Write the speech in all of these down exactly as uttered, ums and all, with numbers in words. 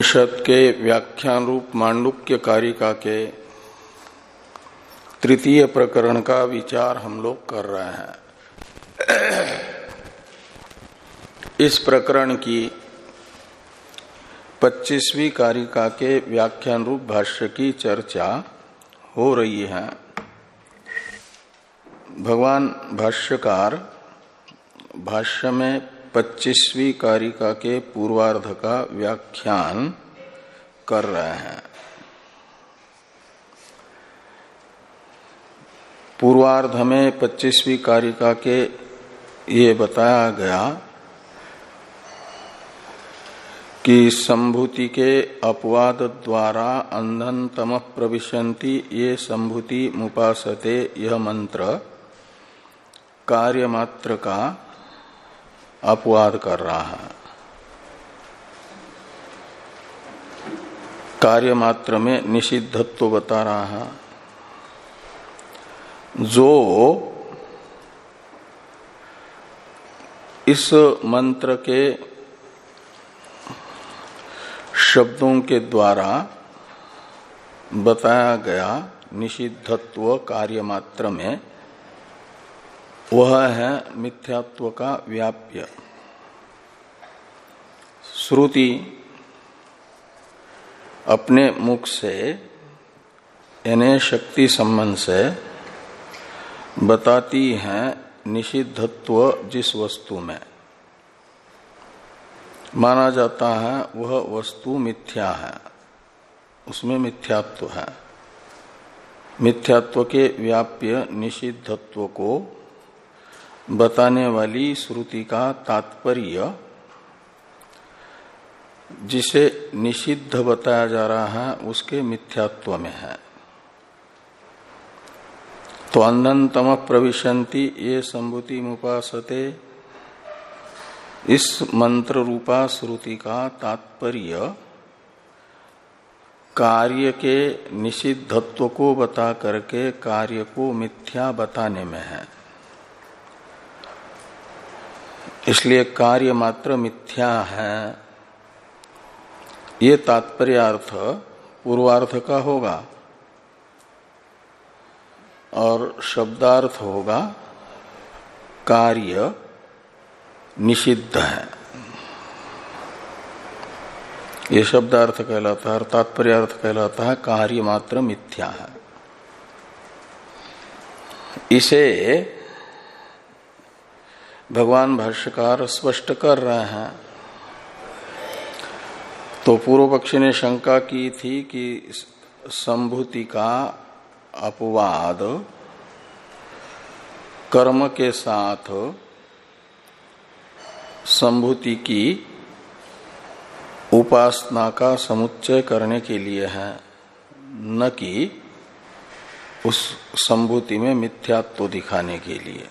उपनिषद के व्याख्यान रूप मांडुक्य कारिका के तृतीय प्रकरण का विचार हम लोग कर रहे हैं। इस प्रकरण की पच्चीसवीं कारिका के व्याख्यान रूप भाष्य की चर्चा हो रही है। भगवान भाष्यकार भाष्य में पच्चीसवीं कारिका के पूर्वार्ध का व्याख्यान कर रहे हैं। पूर्वार्ध में पच्चीसवीं कारिका के ये बताया गया कि संभूति के अपवाद द्वारा अंधन तमः प्रविशन्ति ये संभूति मुपासते यह मंत्र कार्य मात्र का अपवाद कर रहा है। कार्य मात्र में निषिद्धत्व बता रहा है। जो इस मंत्र के शब्दों के द्वारा बताया गया निषिद्धत्व कार्य मात्र में, वह है मिथ्यात्व का व्याप्य। श्रुति अपने मुख से यानी शक्ति संबंध से बताती है निषिद्धत्व जिस वस्तु में माना जाता है वह वस्तु मिथ्या है, उसमें मिथ्यात्व है। मिथ्यात्व के व्याप्य निषिद्धत्व को बताने वाली श्रुति का तात्पर्य जिसे निषिद्ध बताया जा रहा है उसके मिथ्यात्व में है। तो अंधन तमः प्रविशन्ति ये संभूति मुपासते, इस मंत्र रूपा श्रुति का तात्पर्य कार्य के निषिद्धत्व को बता करके कार्य को मिथ्या बताने में है। इसलिए कार्य मात्र मिथ्या है, ये तात्पर्यार्थ पूर्वार्थ का होगा और शब्दार्थ होगा कार्य निषिद्ध है। ये शब्दार्थ कहलाता है और तात्पर्यार्थ कहलाता है कार्य मात्र मिथ्या है। इसे भगवान भाष्यकार स्पष्ट कर रहे हैं। तो पूर्व पक्षी ने शंका की थी कि संभूति का अपवाद कर्म के साथ संभूति की उपासना का समुच्चय करने के लिए है, न कि उस संभूति में मिथ्यात्व दिखाने के लिए।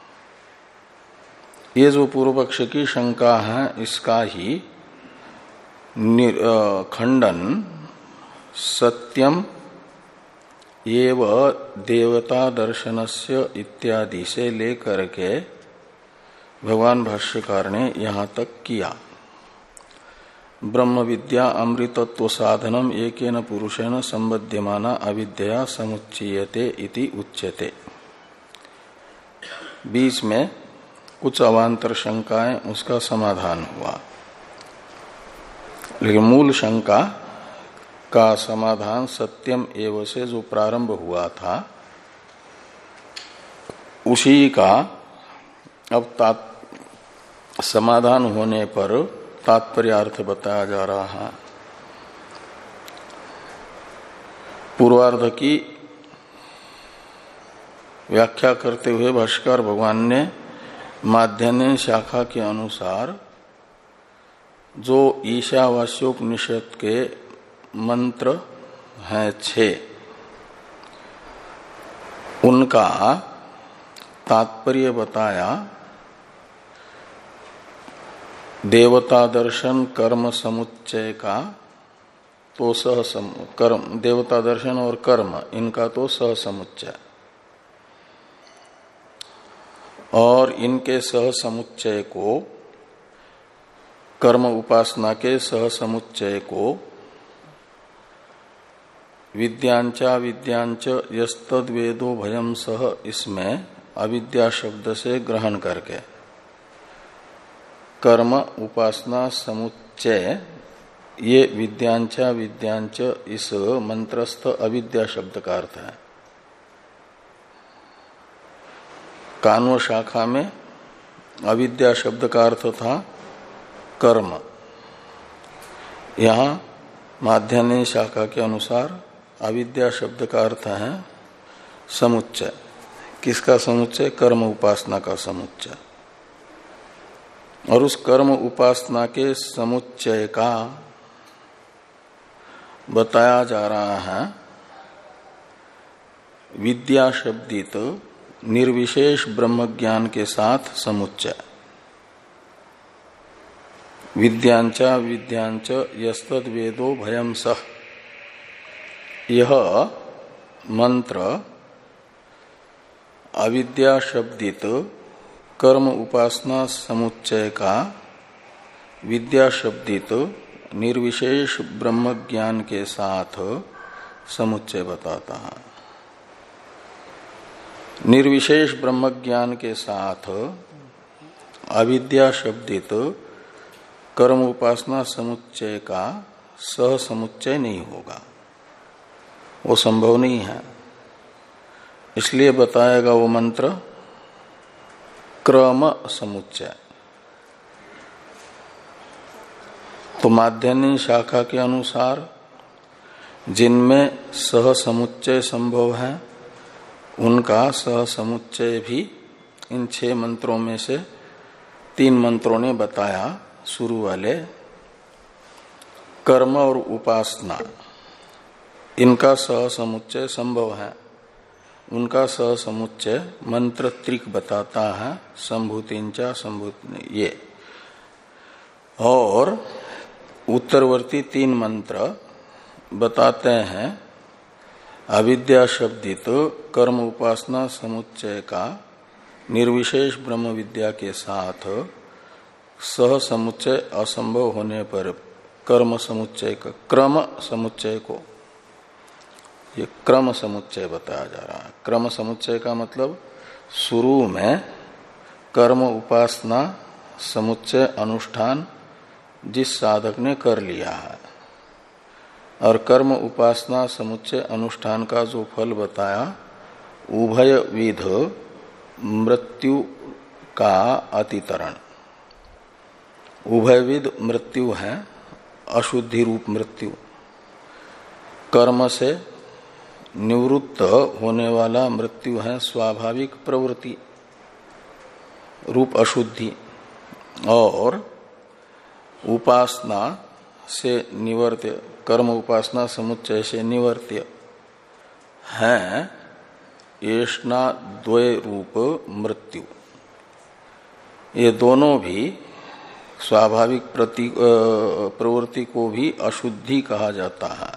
ये जो पूर्व पक्ष की शंका है इसका ही खंडन सत्यम एव देवता दर्शनस्य इत्यादि से लेकर के भगवान भाष्यकार ने यहाँ तक किया। ब्रह्म विद्या अमृतत्व साधनम एकेन पुरुषेण संबध्यमाना अविद्या समुच्चीयते इति उच्यते। बीच में कुछ अवान्तर शंकाएं उसका समाधान हुआ, लेकिन मूल शंका का समाधान सत्यम एव से जो प्रारंभ हुआ था उसी का अब तात समाधान होने पर तात्पर्यार्थ बताया जा रहा है। पूर्वार्ध की व्याख्या करते हुए भाष्यकार भगवान ने माध्यान्ह शाखा के अनुसार जो ईशावास्योपनिषद के मंत्र हैं छह, उनका तात्पर्य बताया। देवता दर्शन कर्म समुच्चय का तो सह सम, कर्म देवता दर्शन और कर्म इनका तो सह समुच्चय, और इनके सह समुच्चय को कर्म उपासना के सहसमुच्चय को विद्यांचा विद्यांच यस्तद वेदो भयम सह इसमें अविद्या शब्द से ग्रहण करके कर्म उपासना समुच्चय ये विद्यांचा विद्यांच इस मंत्रस्थ अविद्या शब्द का अर्थ है। कान्व शाखा में अविद्या शब्द का अर्थ था कर्म। यहाँ माध्यान्ह शाखा के अनुसार अविद्या शब्द का अर्थ है समुच्चय। किसका समुच्चय? कर्म उपासना का समुच्चय। और उस कर्म उपासना के समुच्चय का बताया जा रहा है विद्या शब्दित निर्विशेष ब्रह्म ज्ञान के साथ समुच्चय। विद्यांचा विद्यांच यस्तद वेदो भयम सह, यह मंत्र अविद्या शब्दित कर्म उपासना समुच्चय का विद्या शब्दित निर्विशेष ब्रह्म ज्ञान के साथ समुच्चय बताता है। निर्विशेष ब्रह्म ज्ञान के साथ अविद्या शब्दित कर्म उपासना समुच्चय का सह समुच्चय नहीं होगा, वो संभव नहीं है। इसलिए बताएगा वो मंत्र क्रम समुच्चय। तो माध्यान्ह शाखा के अनुसार जिनमें सह समुच्चय संभव है उनका सह समुच्चय भी इन छह मंत्रों में से तीन मंत्रों ने बताया। शुरू वाले कर्म और उपासना, इनका सह समुच्चय संभव है। उनका सह समुच्चय मंत्र त्रिक बताता है, संभूतिंचा संभूति ये। और उत्तरवर्ती तीन मंत्र बताते हैं अविद्या शब्दित कर्म उपासना समुच्चय का निर्विशेष ब्रह्म विद्या के साथ सह समुच्चय असंभव होने पर कर्म समुच्चय का क्रम समुच्चय को, ये क्रम समुच्चय बताया जा रहा है। क्रम समुच्चय का मतलब शुरू में कर्म उपासना समुच्चय अनुष्ठान जिस साधक ने कर लिया है और कर्म उपासना समुच्चय अनुष्ठान का जो फल बताया उभय विध मृत्यु का अतितरण। उभयविध मृत्यु है अशुद्धि रूप मृत्यु, कर्म से निवृत्त होने वाला मृत्यु है स्वाभाविक प्रवृत्ति रूप अशुद्धि, और उपासना से निवर्त्य कर्म उपासना समुच्चय से निवर्त्य है येष्णा द्वय रूप मृत्यु। ये दोनों भी स्वाभाविक प्रति प्रवृत्ति को भी अशुद्धि कहा जाता है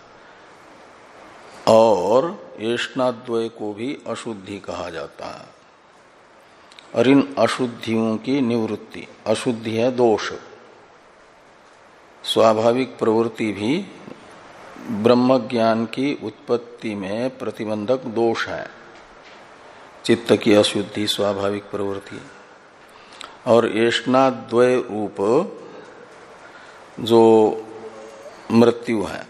और येष्णाद्वय को भी अशुद्धि कहा जाता है। और इन अशुद्धियों की निवृत्ति, अशुद्धि है दोष, स्वाभाविक प्रवृत्ति भी ब्रह्म ज्ञान की उत्पत्ति में प्रतिबंधक दोष है। चित्त की अशुद्धि स्वाभाविक प्रवृत्ति, और येष्णाद्वय रूप जो मृत्यु है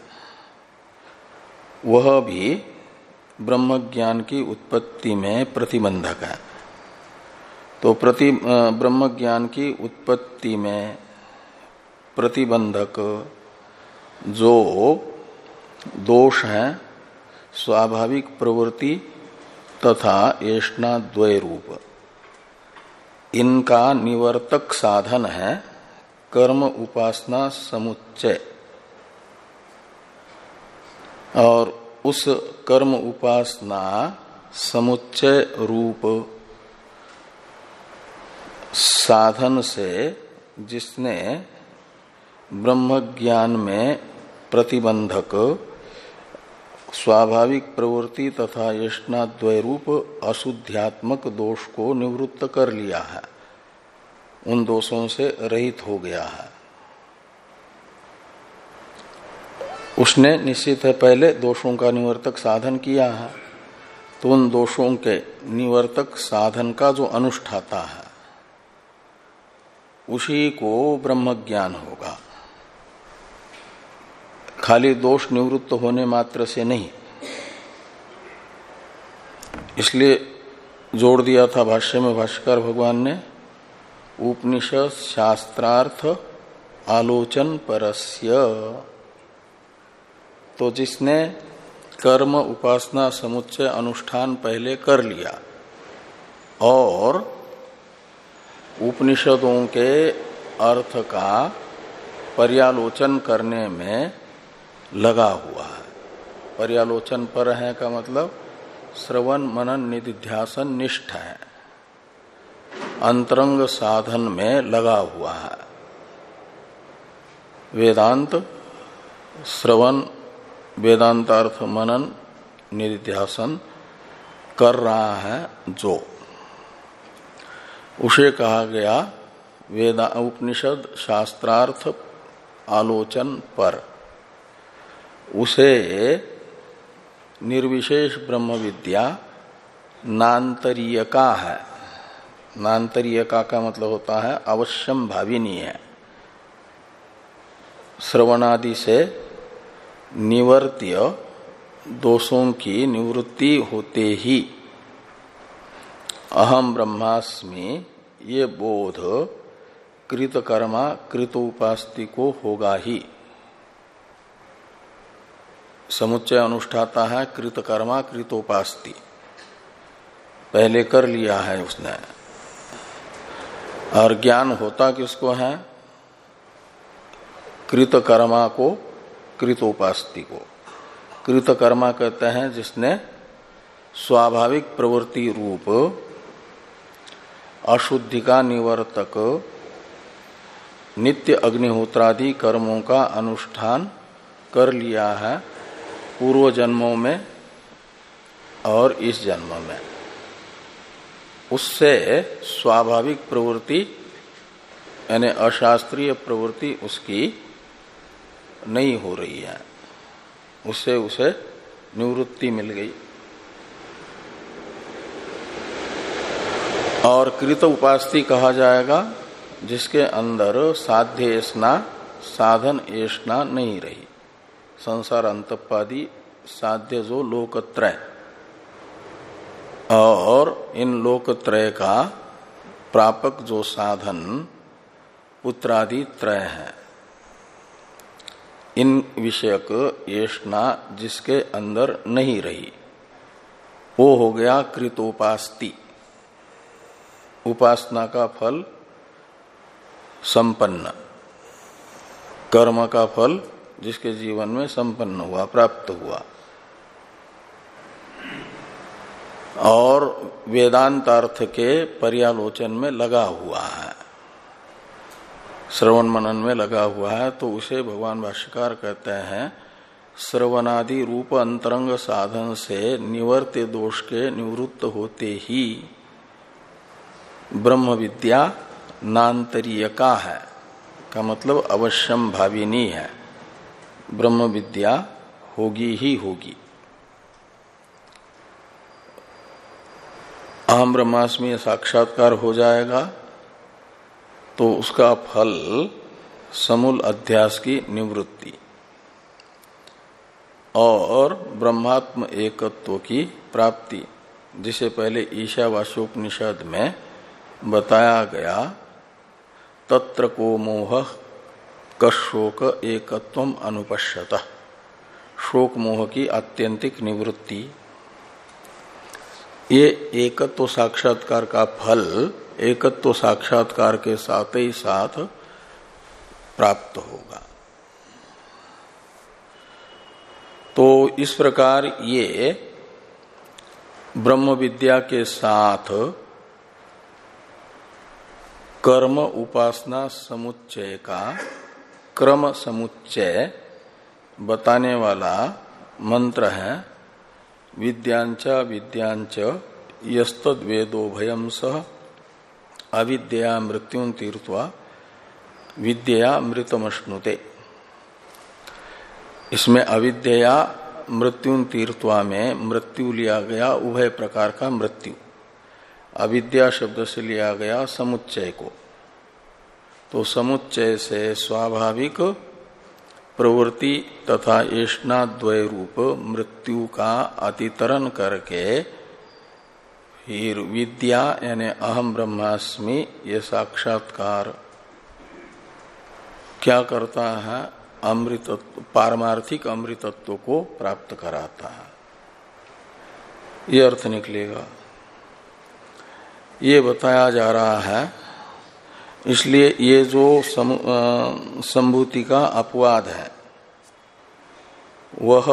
वह भी ब्रह्म ज्ञान की उत्पत्ति में प्रतिबंधक है। तो प्रति ब्रह्म ज्ञान की उत्पत्ति में प्रतिबंधक जो दोष है स्वाभाविक प्रवृत्ति तथा येष्णाद्वय रूप, इनका निवर्तक साधन है कर्म उपासना समुच्चय। और उस कर्म उपासना समुच्चय रूप साधन से जिसने ब्रह्म ज्ञान में प्रतिबंधक स्वाभाविक प्रवृत्ति तथा येष्णाद्वय रूप अशुद्ध्यात्मक दोष को निवृत्त कर लिया है, उन दोषों से रहित हो गया है, उसने निश्चित है पहले दोषों का निवर्तक साधन किया है, तो उन दोषों के निवर्तक साधन का जो अनुष्ठाता है उसी को ब्रह्म ज्ञान होगा, खाली दोष निवृत्त होने मात्र से नहीं। इसलिए जोड़ दिया था भाष्य में भाष्यकार भगवान ने, उपनिषद शास्त्रार्थ आलोचन परस्य। तो जिसने कर्म उपासना समुच्चय अनुष्ठान पहले कर लिया और उपनिषदों के अर्थ का पर्यालोचन करने में लगा हुआ है। पर्यालोचन पर है का मतलब श्रवण मनन निधिध्यासन निष्ठ है, अंतरंग साधन में लगा हुआ है। वेदांत श्रवण वेदांतार्थ मनन निधिध्यासन कर रहा है जो, उसे कहा गया वेदा उपनिषद शास्त्रार्थ आलोचन पर। उसे निर्विशेष ब्रह्म विद्या नान्तरीयका है। नान्तरीयका का मतलब होता है अवश्यम भाविनी है। श्रवणादि से निवर्त्य दोषों की निवृत्ति होते ही अहम ब्रह्मास्मि ये बोध कृतकर्मा कृतोपास्ति को होगा ही। समुच्चय अनुष्ठाता है कृतकर्मा कृतोपास्ति, पहले कर लिया है उसने। और ज्ञान होता किसको है? कृतकर्मा को कृतोपास्ति को। कृतकर्मा कहते हैं जिसने स्वाभाविक प्रवृत्ति रूप अशुद्धि का निवर्तक नित्य अग्निहोत्रादि कर्मों का अनुष्ठान कर लिया है पूर्व जन्मों में और इस जन्म में। उससे स्वाभाविक प्रवृत्ति यानी अशास्त्रीय प्रवृत्ति उसकी नहीं हो रही है, उससे उसे निवृत्ति मिल गई। और कृत उपास्ति कहा जाएगा जिसके अंदर साध्य एषणा साधन एषणा नहीं रही। संसार अंतपादी साध्य जो लोकत्रय और इन लोकत्रय का प्रापक जो साधन पुत्रादि त्रय है, इन विषयक एषणा जिसके अंदर नहीं रही वो हो गया कृतोपास्ति। उपासना का फल संपन्न, कर्म का फल जिसके जीवन में संपन्न हुआ, प्राप्त हुआ। और वेदांतार्थ के पर्यालोचन में लगा हुआ है, श्रवण मनन में लगा हुआ है, तो उसे भगवान भाष्यकार कहते हैं श्रवणादि रूप अंतरंग साधन से निवर्त्य दोष के निवृत्त होते ही ब्रह्म विद्या नान्तरीयका है का मतलब अवश्यम भाविनी है। ब्रह्म विद्या होगी ही होगी। अहम ब्रह्मास्मि साक्षात्कार हो जाएगा तो उसका फल समूल अध्यास की निवृत्ति और ब्रह्मात्म एकत्व की प्राप्ति, जिसे पहले ईशावास्योपनिषद में बताया गया। तत्र को मोह कशोक एकत्वम अनुपश्यत, शोक मोह की आत्यंतिक निवृत्ति। ये एकत्व साक्षात्कार का फल एकत्व साक्षात्कार के साथ ही साथ प्राप्त होगा। तो इस प्रकार ये ब्रह्म विद्या के साथ कर्म उपासना समुच्चय का क्रम समुच्चय बताने वाला मंत्र है। विद्यांच विद्यांच यस्तद वेदो भयम सह अविद्या मृत्युं तीर्त्वा विद्या मृतमश्नुते। इसमें अविद्या मृत्यु तीर्थवा में मृत्यु लिया गया उभय प्रकार का मृत्यु, अविद्या शब्द से लिया गया समुच्चय को। तो समुच्चय से स्वाभाविक प्रवृत्ति तथा येष्णाद्वय रूप मृत्यु का अतितरण करके फिर विद्या यानी अहम ब्रह्मास्मि ये साक्षात्कार क्या करता है, अमृतत्व पारमार्थिक अमृतत्व को प्राप्त कराता है। ये अर्थ निकलेगा, ये बताया जा रहा है। इसलिए ये जो संभूति का अपवाद है वह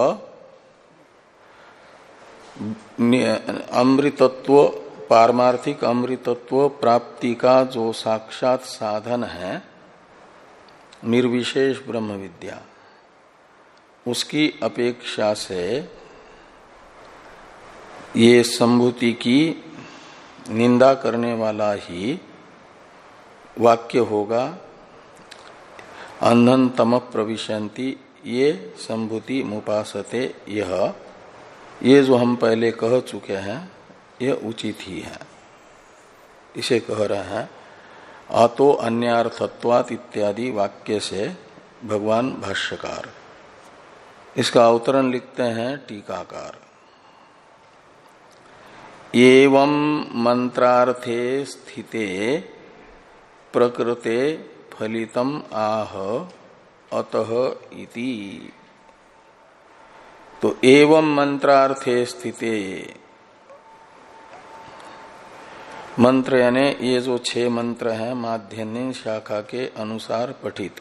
अमृतत्व पारमार्थिक अमृतत्व प्राप्ति का जो साक्षात साधन है निर्विशेष ब्रह्म विद्या, उसकी अपेक्षा से ये संभूति की निंदा करने वाला ही वाक्य होगा। अंधन तम प्रविशन्ति ये संभूति मुपासते, यह ये जो हम पहले कह चुके हैं यह उचित ही है। इसे कह रहे हैं अतो अन्यार्थत्वात् इत्यादि वाक्य से भगवान भाष्यकार। इसका अवतरण लिखते हैं टीकाकार। एवं मंत्रार्थे स्थिते प्रकृते फलितम आह अतः इति। तो एवं मंत्रार्थे स्थिते, मंत्र यानी ये जो छह मंत्र हैं माध्यन्दिन शाखा के अनुसार पठित,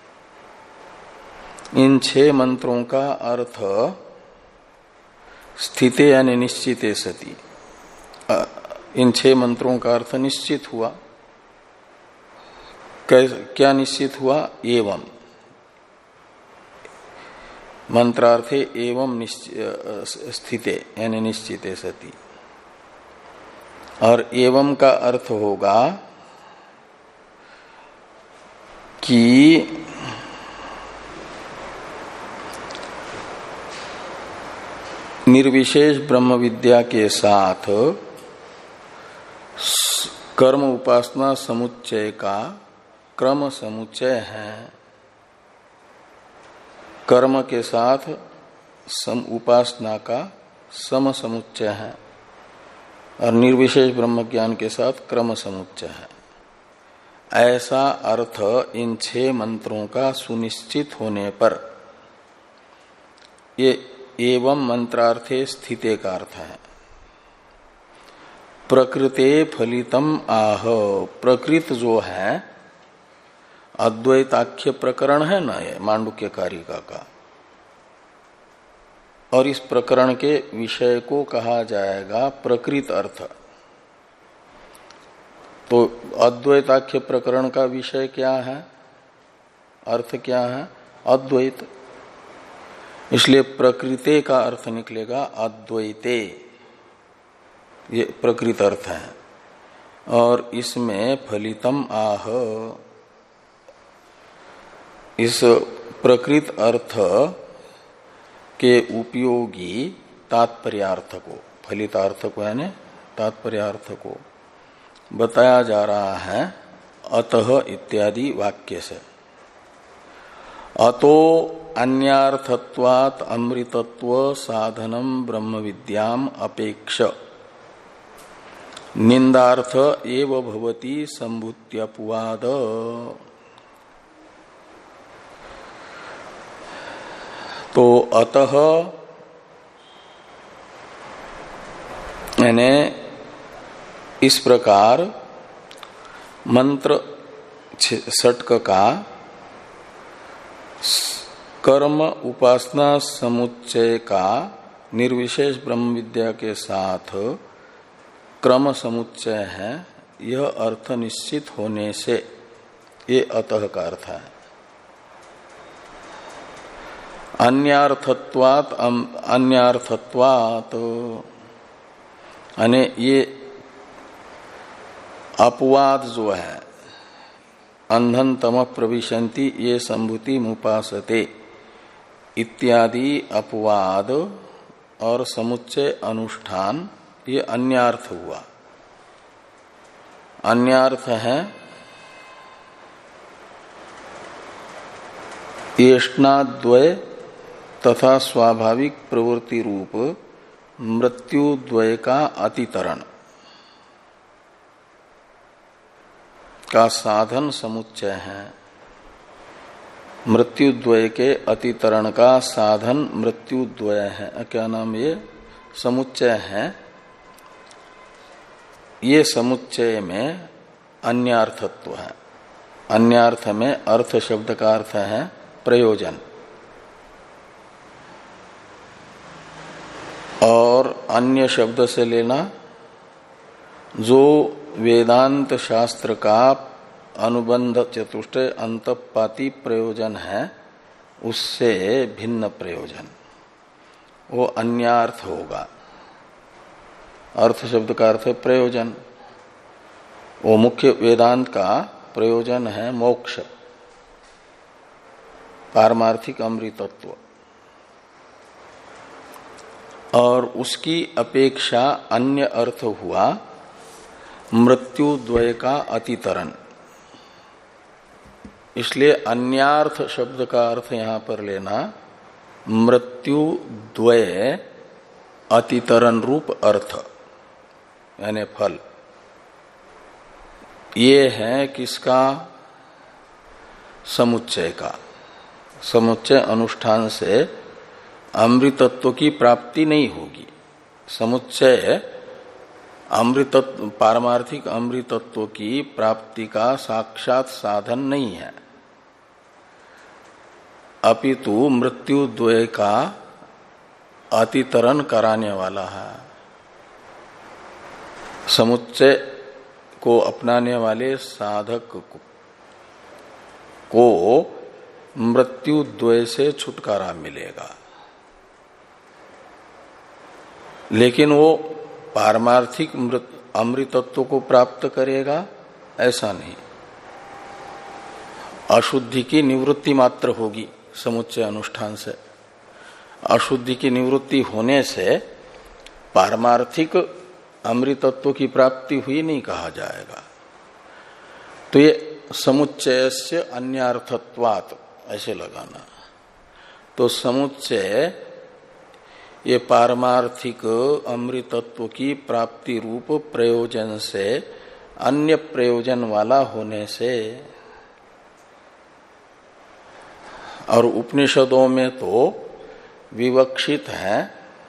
इन छह मंत्रों का अर्थ स्थिते यानी निश्चिते सति, इन छह मंत्रों का अर्थ निश्चित हुआ। क्या निश्चित हुआ? एवं मंत्रार्थे एवं स्थिते यानी निश्चिते सति। और एवं का अर्थ होगा कि निर्विशेष ब्रह्म विद्या के साथ कर्म उपासना समुच्चय का क्रम समुच्चय है। कर्म के साथ सम उपासना का सम समुच्चय है और निर्विशेष ब्रह्म ज्ञान के साथ क्रम समुच्चय है। ऐसा अर्थ इन छह मंत्रों का सुनिश्चित होने पर ये एवं मंत्रार्थे स्थिते का अर्थ है। प्रकृते फलितम आह, प्रकृत जो है अद्वैताख्य प्रकरण है ना, ये मांडुक्य कारिका का, और इस प्रकरण के विषय को कहा जाएगा प्रकृत अर्थ। तो अद्वैताख्य प्रकरण का विषय क्या है, अर्थ क्या है? अद्वैत। इसलिए प्रकृते का अर्थ निकलेगा अद्वैते, ये प्रकृत अर्थ है। और इसमें फलितम आह, इस प्रकृत अर्थ के उपयोगी तात्पर्यार्थ को, फलितार्थ को यानी तात्पर्यार्थ को बताया जा रहा है अतः इत्यादि वाक्य से। अतो अन्यार्थत्वात् अमृतत्व साधनम ब्रह्म विद्याम अपेक्ष निंदार्थ एव भवति संभूत्यपवाद। तो अतः यानी इस प्रकार मंत्र षटक का कर्म उपासना समुच्चय का निर्विशेष ब्रह्म विद्या के साथ क्रम समुच्चय है, यह अर्थ निश्चित होने से ये अतः का अर्थ है। अन्यार्थत्वात् अन्यार्थत्वात् यानी ये अपवाद जो है अंधन तम प्रविशन्ति ये संभूति मुपासते, इत्यादि अपवाद और समुच्चय अनुष्ठान ये अन्यार्थ हुआ। अन्यार्थ है येष्णाद्वय तथा स्वाभाविक प्रवृत्ति रूप मृत्युद्वय का अतितरण का साधन समुच्चय है। मृत्युद्वय के अतितरण का साधन मृत्युद्वय है, क्या नाम ये समुच्चय है। ये समुच्चय में अन्यार्थत्व है। अन्यार्थ में अर्थ शब्द का अर्थ है प्रयोजन, और अन्य शब्द से लेना जो वेदांत शास्त्र का अनुबंध चतुष्टय अंतपाती प्रयोजन है उससे भिन्न प्रयोजन, वो अन्यार्थ होगा। अर्थ शब्द का अर्थ है प्रयोजन, वो मुख्य वेदांत का प्रयोजन है मोक्ष, पारमार्थिक अमृतत्व, और उसकी अपेक्षा अन्य अर्थ हुआ मृत्युद्वय का अतितरण। इसलिए अन्यार्थ शब्द का अर्थ यहां पर लेना मृत्युद्वय अतितरण रूप अर्थ यानी फल। ये है किसका? समुच्चय का। समुच्चय अनुष्ठान से अमृतत्व की प्राप्ति नहीं होगी। समुच्चय अमृतत्व पारमार्थिक अमृतत्व की प्राप्ति का साक्षात साधन नहीं है, अपितु मृत्युद्वय का अतितरण कराने वाला है। समुच्चय को अपनाने वाले साधक को, को मृत्युद्वय से छुटकारा मिलेगा, लेकिन वो पारमार्थिक अमृतत्व को प्राप्त करेगा ऐसा नहीं। अशुद्धि की निवृत्ति मात्र होगी समुच्चय अनुष्ठान से। अशुद्धि की निवृत्ति होने से पारमार्थिक अमृतत्व की प्राप्ति हुई नहीं कहा जाएगा। तो ये समुच्चय से अन्यार्थत्वात् ऐसे लगाना। तो समुच्चय ये पारमार्थिक अमृतत्व की प्राप्ति रूप प्रयोजन से अन्य प्रयोजन वाला होने से, और उपनिषदों में तो विवक्षित है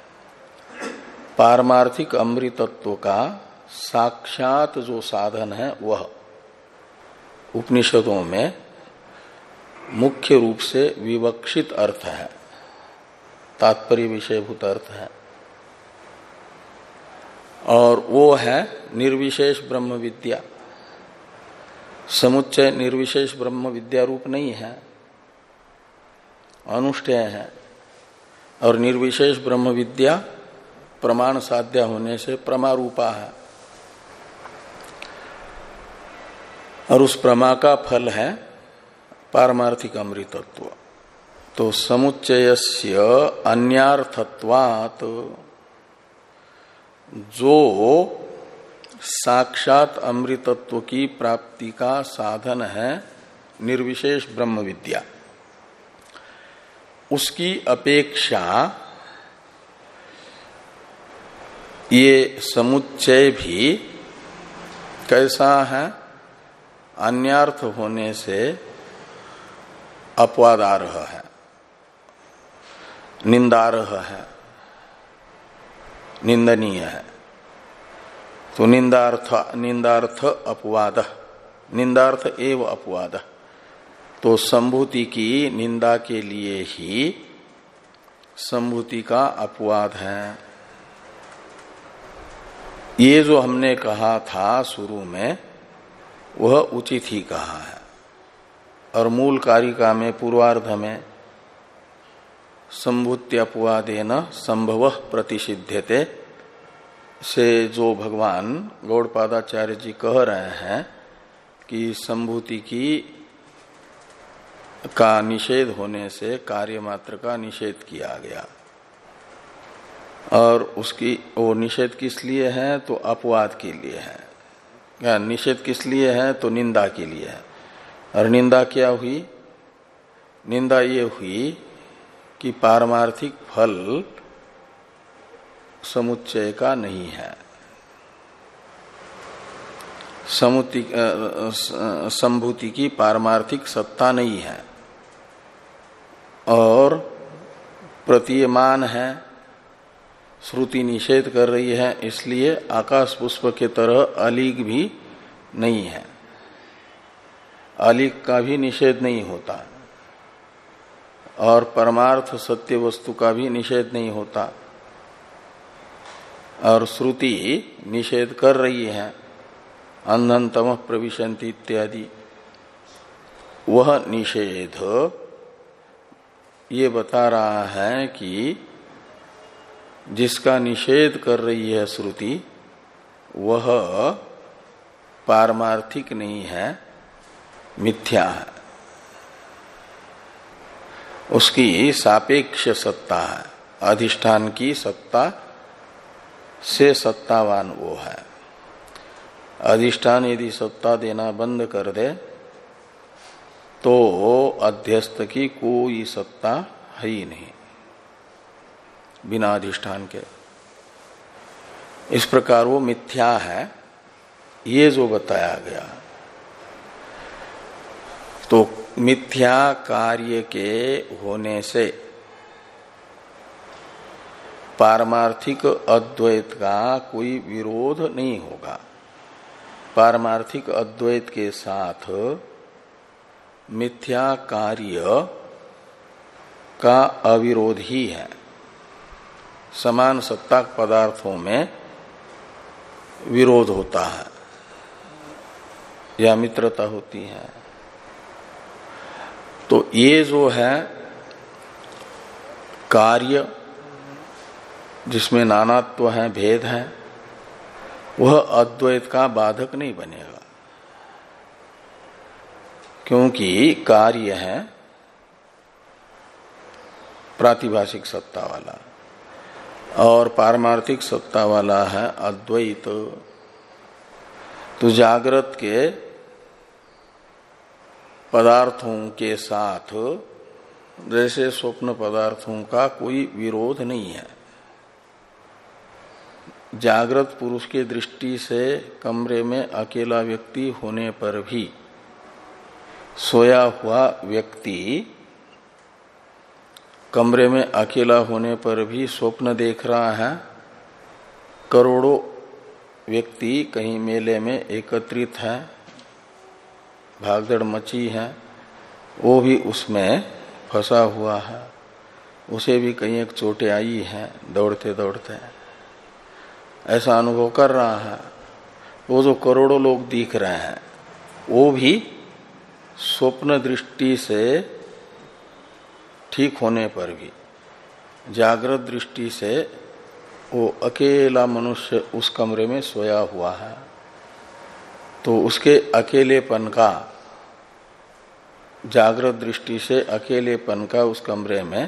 पारमार्थिक अमृतत्व का साक्षात जो साधन है वह उपनिषदों में मुख्य रूप से विवक्षित अर्थ है, तात्पर्य विषयभूत अर्थ है, और वो है निर्विशेष ब्रह्म विद्या। समुच्चय निर्विशेष ब्रह्म विद्या रूप नहीं है, अनुष्ठेय है, और निर्विशेष ब्रह्म विद्या प्रमाण साध्य होने से प्रमारूपा है, और उस प्रमा का फल है पारमार्थिक अमृतत्व। तो समुच्चयस्य अन्यार्थत्वात् जो साक्षात अमृतत्व की प्राप्ति का साधन है निर्विशेष ब्रह्म विद्या, उसकी अपेक्षा ये समुच्चय भी कैसा है? अन्यार्थ होने से अपवादार्ह है, निंदार्ह है, निंदनीय है। तो निंदार्थ निंदार्थ अपवाद, निंदार्थ एवं अपवाद। तो संभूति की निंदा के लिए ही संभूति का अपवाद है। ये जो हमने कहा था शुरू में वह उचित ही कहा है, और मूल कारिका में पूर्वार्ध में संभूत्यपवादेन संभव प्रतिषिध्यते से जो भगवान गौड़पादाचार्य जी कह रहे हैं कि संभूति की का निषेध होने से कार्य मात्र का निषेध किया गया। और उसकी वो निषेध किस लिए है? तो अपवाद के लिए है। क्या निषेध किस लिए है? तो निंदा के लिए है। और निंदा क्या हुई? निंदा ये हुई कि पारमार्थिक फल समुच्चय का नहीं है, समुति संभूति की पारमार्थिक सत्ता नहीं है और प्रतीयमान है। श्रुति निषेध कर रही है, इसलिए आकाश पुष्प के तरह अलीक भी नहीं है, अलीक का भी निषेध नहीं होता और परमार्थ सत्य वस्तु का भी निषेध नहीं होता। और श्रुति निषेध कर रही है, अंधं तमः प्रविशन्ति इत्यादि। वह निषेध ये बता रहा है कि जिसका निषेध कर रही है श्रुति वह पारमार्थिक नहीं है, मिथ्या है, उसकी सापेक्ष सत्ता है, अधिष्ठान की सत्ता से सत्तावान वो है। अधिष्ठान यदि सत्ता देना बंद कर दे तो अध्यस्त की कोई सत्ता है ही नहीं बिना अधिष्ठान के। इस प्रकार वो मिथ्या है, ये जो बताया गया। तो मिथ्या कार्य के होने से पारमार्थिक अद्वैत का कोई विरोध नहीं होगा। पारमार्थिक अद्वैत के साथ मिथ्या कार्य का अविरोध ही है। समान सत्ताक पदार्थों में विरोध होता है या मित्रता होती है। तो ये जो है कार्य जिसमें नानात्व है, भेद है, वह अद्वैत का बाधक नहीं बनेगा, क्योंकि कार्य है प्रातिभाषिक सत्ता वाला और पारमार्थिक सत्ता वाला है अद्वैत। तो जागृत के पदार्थों के साथ जैसे स्वप्न पदार्थों का कोई विरोध नहीं है। जागृत पुरुष के दृष्टि से कमरे में अकेला व्यक्ति होने पर भी सोया हुआ व्यक्ति कमरे में अकेला होने पर भी स्वप्न देख रहा है। करोड़ों व्यक्ति कहीं मेले में एकत्रित है, भागदड़ मची है, वो भी उसमें फंसा हुआ है, उसे भी कहीं एक चोटें आई है दौड़ते दौड़ते, ऐसा अनुभव कर रहा है। वो जो करोड़ों लोग दिख रहे हैं वो भी स्वप्न दृष्टि से ठीक होने पर भी जागृत दृष्टि से वो अकेला मनुष्य उस कमरे में सोया हुआ है। तो उसके अकेलेपन का, जागृत दृष्टि से अकेलेपन का उस कमरे में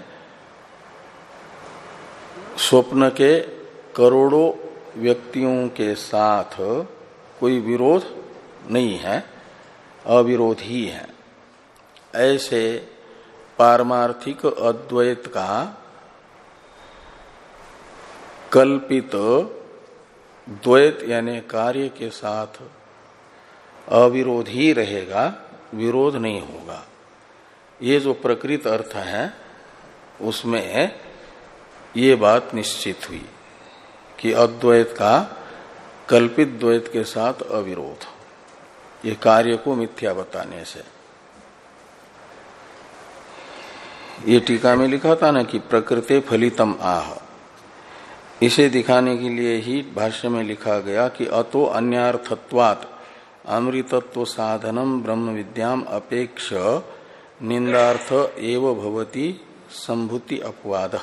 स्वप्न के करोड़ों व्यक्तियों के साथ कोई विरोध नहीं है, अविरोध ही है। ऐसे पारमार्थिक अद्वैत का कल्पित द्वैत यानी कार्य के साथ अविरोध ही रहेगा, विरोध नहीं होगा। ये जो प्रकृत अर्थ है उसमें ये बात निश्चित हुई कि अद्वैत का कल्पित द्वैत के साथ अविरोध, ये कार्य को मिथ्या बताने से। ये टीका में लिखा था ना कि प्रकृते फलितम आह, इसे दिखाने के लिए ही भाष्य में लिखा गया कि अतो अन्यार्थत्वात् अमृतत्व साधनम ब्रह्म विद्याम अपेक्ष निंदार्थ एव भवति संभूति अपवाद।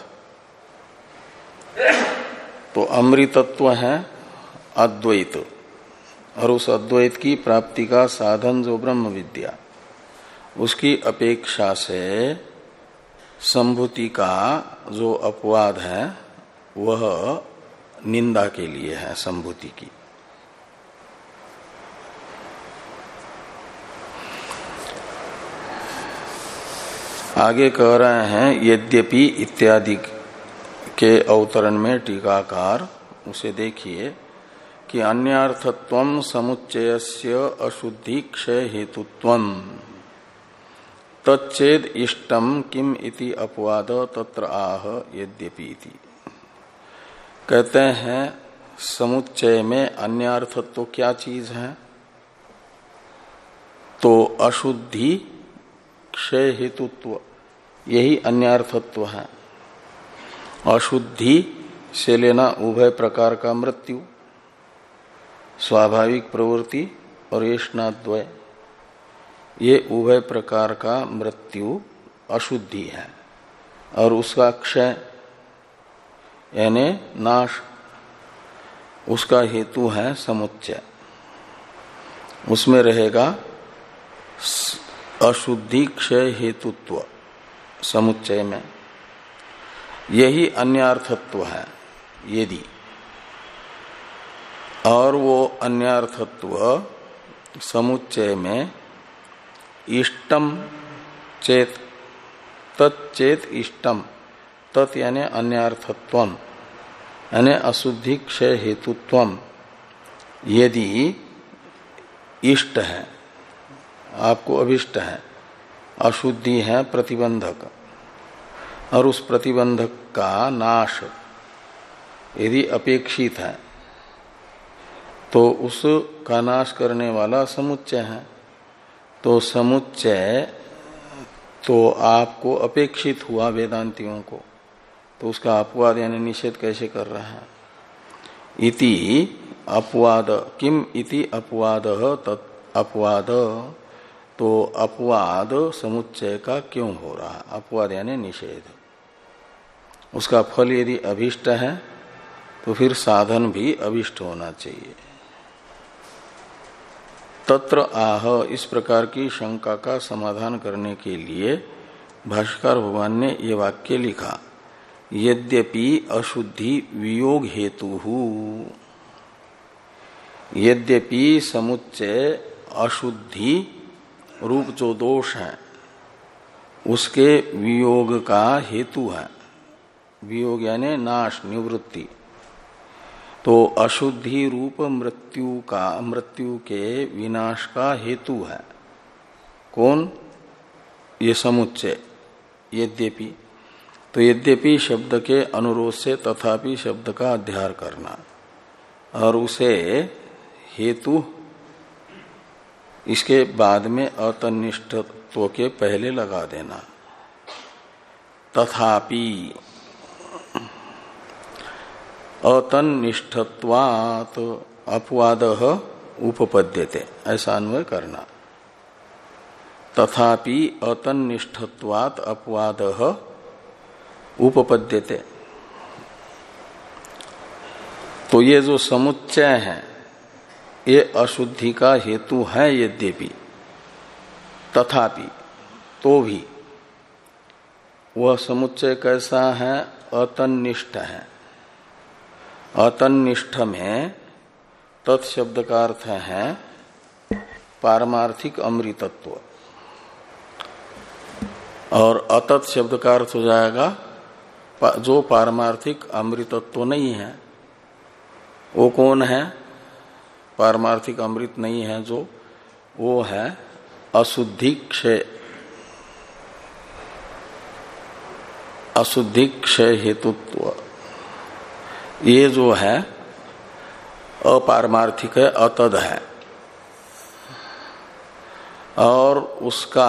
तो अमृतत्व है अद्वैत और उस अद्वैत की प्राप्ति का साधन जो ब्रह्म विद्या, उसकी अपेक्षा से संभूति का जो अपवाद है वह निंदा के लिए है संभूति की। आगे कह रहे हैं यद्यपि इत्यादि के अवतरण में टीकाकार उसे देखिए कि अन्यार्थत्वम समुच्चयस्य अशुद्धि क्षय हेतुत्वम तच्चेद इष्टम किम इति अपवाद तत्र आह यद्यपि इति। कहते हैं समुच्चय में अन्यार्थत्व क्या चीज है? तो अशुद्धि क्षय हेतुत्व, यही अन्यार्थत्व है। अशुद्धि से लेना उभय प्रकार का मृत्यु, स्वाभाविक प्रवृत्ति और येषणाद्वय, ये उभय प्रकार का मृत्यु अशुद्धि है। और उसका क्षय यानी नाश, उसका हेतु है समुच्चय। उसमें रहेगा अशुद्धि क्षय हेतुत्व समुच्चय में, यही अन्यार्थत्व है यदि। और वो अन्यार्थत्व समुच्चय में इष्टम चेत, तच्चेत इष्टम, तत् यानी अन्यार्थत्वम यानी अशुद्धि क्षय हेतुत्वम, यदि इष्ट है, आपको अभिष्ट है, अशुद्धि है प्रतिबंधक, और उस प्रतिबंधक का नाश यदि अपेक्षित है तो उसका नाश करने वाला समुच्चय है। तो समुच्चय तो आपको अपेक्षित हुआ वेदांतियों को, तो उसका अपवाद यानी निषेध कैसे कर रहा है? इति अपवाद किम इति अपवाद तत् अपवाद, तो अपवाद समुच्चय का क्यों हो रहा है? अपवाद यानी निषेध। उसका फल यदि अभिष्ट है तो फिर साधन भी अभिष्ट होना चाहिए। तत्र आह, इस प्रकार की शंका का समाधान करने के लिए भाष्यकार भगवान ने ये वाक्य लिखा, यद्यपि अशुद्धि वियोग हेतु, यद्यपि समुच्चय अशुद्धि रूप जो दोष है उसके वियोग का हेतु है। वियोग यानी नाश, निवृत्ति। तो अशुद्धि रूप मृत्यु का, मृत्यु के विनाश का हेतु है कौन? ये समुच्चय। यद्यपि, तो यद्यपि शब्द के अनुरोध से तथापि शब्द का अध्यार करना और उसे हेतु इसके बाद में अतनिष्ठत्व के पहले लगा देना। तथापि अतनिष्ठत्वात् अपवादः उपपद्यते, ऐसा अन्वय करना। तथापि अतनिष्ठत्वात् अपवादः उपपद्यते। तो ये जो समुच्चय है ये अशुद्धि का हेतु है यद्यपि, तथापि, तो भी वह समुच्चय कैसा है? अतनिष्ठ है। अतनिष्ठ में तत्शब्द का अर्थ है पारमार्थिक अमृतत्व, और अतत् शब्द का अर्थ हो जाएगा जो पारमार्थिक अमृतत्व नहीं है। वो कौन है? पारमार्थिक अमृत नहीं है जो, वो है अशुद्धि क्षय, अशुद्धि क्षय हेतुत्व। ये जो है अपारमार्थिक है, अतद है, और उसका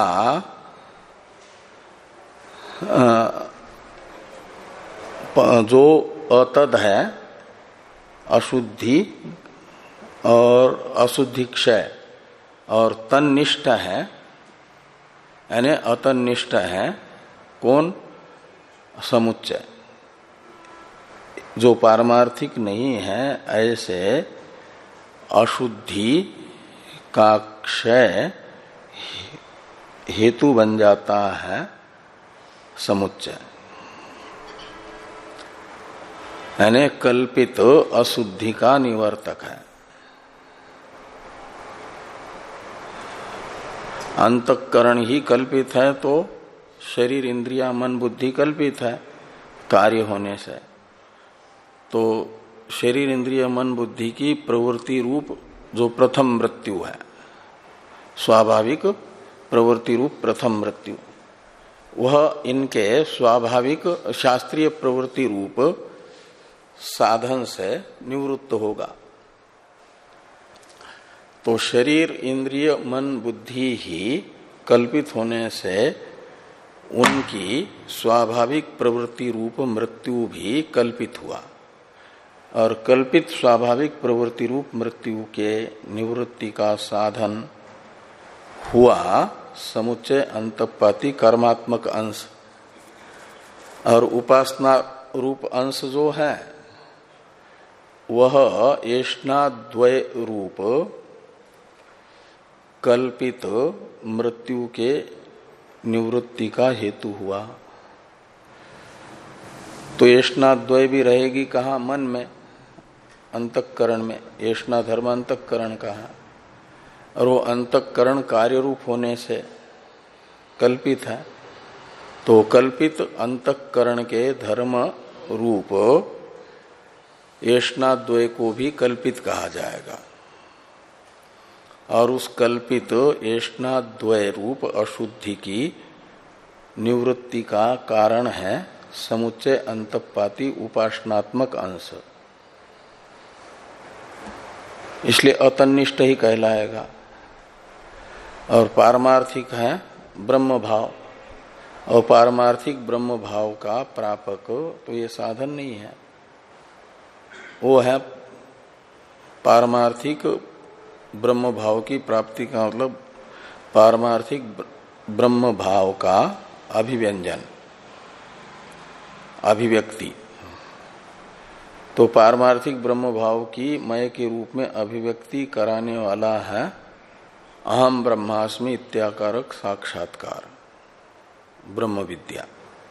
जो अतद है अशुद्धि और अशुद्धि क्षय, और तन्निष्ठ है यानी अतन्निष्ठ है कौन? समुच्चय। जो पारमार्थिक नहीं है ऐसे अशुद्धि का क्षय हेतु बन जाता है समुच्चय, यानी कल्पित अशुद्धि का निवर्तक है। अंतःकरण ही कल्पित है तो शरीर इंद्रिया मन बुद्धि कल्पित है कार्य होने से। तो शरीर इंद्रिय मन बुद्धि की प्रवृत्ति रूप जो प्रथम मृत्यु है, स्वाभाविक प्रवृत्ति रूप प्रथम मृत्यु, वह इनके स्वाभाविक शास्त्रीय प्रवृत्ति रूप साधन से निवृत्त होगा। तो शरीर इंद्रिय मन बुद्धि ही कल्पित होने से उनकी स्वाभाविक प्रवृत्ति रूप मृत्यु भी कल्पित हुआ, और कल्पित स्वाभाविक प्रवृत्ति रूप मृत्यु के निवृत्ति का साधन हुआ समुच्चय अंतःपाती कर्मात्मक अंश। और उपासना रूप अंश जो है वह एष्णाद्वय रूप कल्पित मृत्यु के निवृत्ति का हेतु हुआ। तो एष्णाद्वय भी रहेगी कहाँ? मन में, अंतःकरण में। एष्णा धर्म अंतःकरण का है, और वो अंतःकरण कार्य रूप होने से कल्पित है। तो कल्पित अंतःकरण के धर्म रूप एष्णाद्वय को भी कल्पित कहा जाएगा, और उस कल्पित एष्णाद्वय रूप अशुद्धि की निवृत्ति का कारण है समुच्चय अंतःपाती उपासनात्मक अंश, इसलिए अतन्निष्ठ ही कहलाएगा। और पारमार्थिक है ब्रह्म भाव, और पारमार्थिक ब्रह्म भाव का प्रापक तो ये साधन नहीं है, वो है पारमार्थिक ब्रह्म भाव की प्राप्ति का मतलब पारमार्थिक ब्रह्म भाव का अभिव्यंजन, अभिव्यक्ति। तो पारमार्थिक ब्रह्म भाव की मय के रूप में अभिव्यक्ति कराने वाला है अहम ब्रह्मास्मि इत्याकारक साक्षात्कार ब्रह्म विद्या।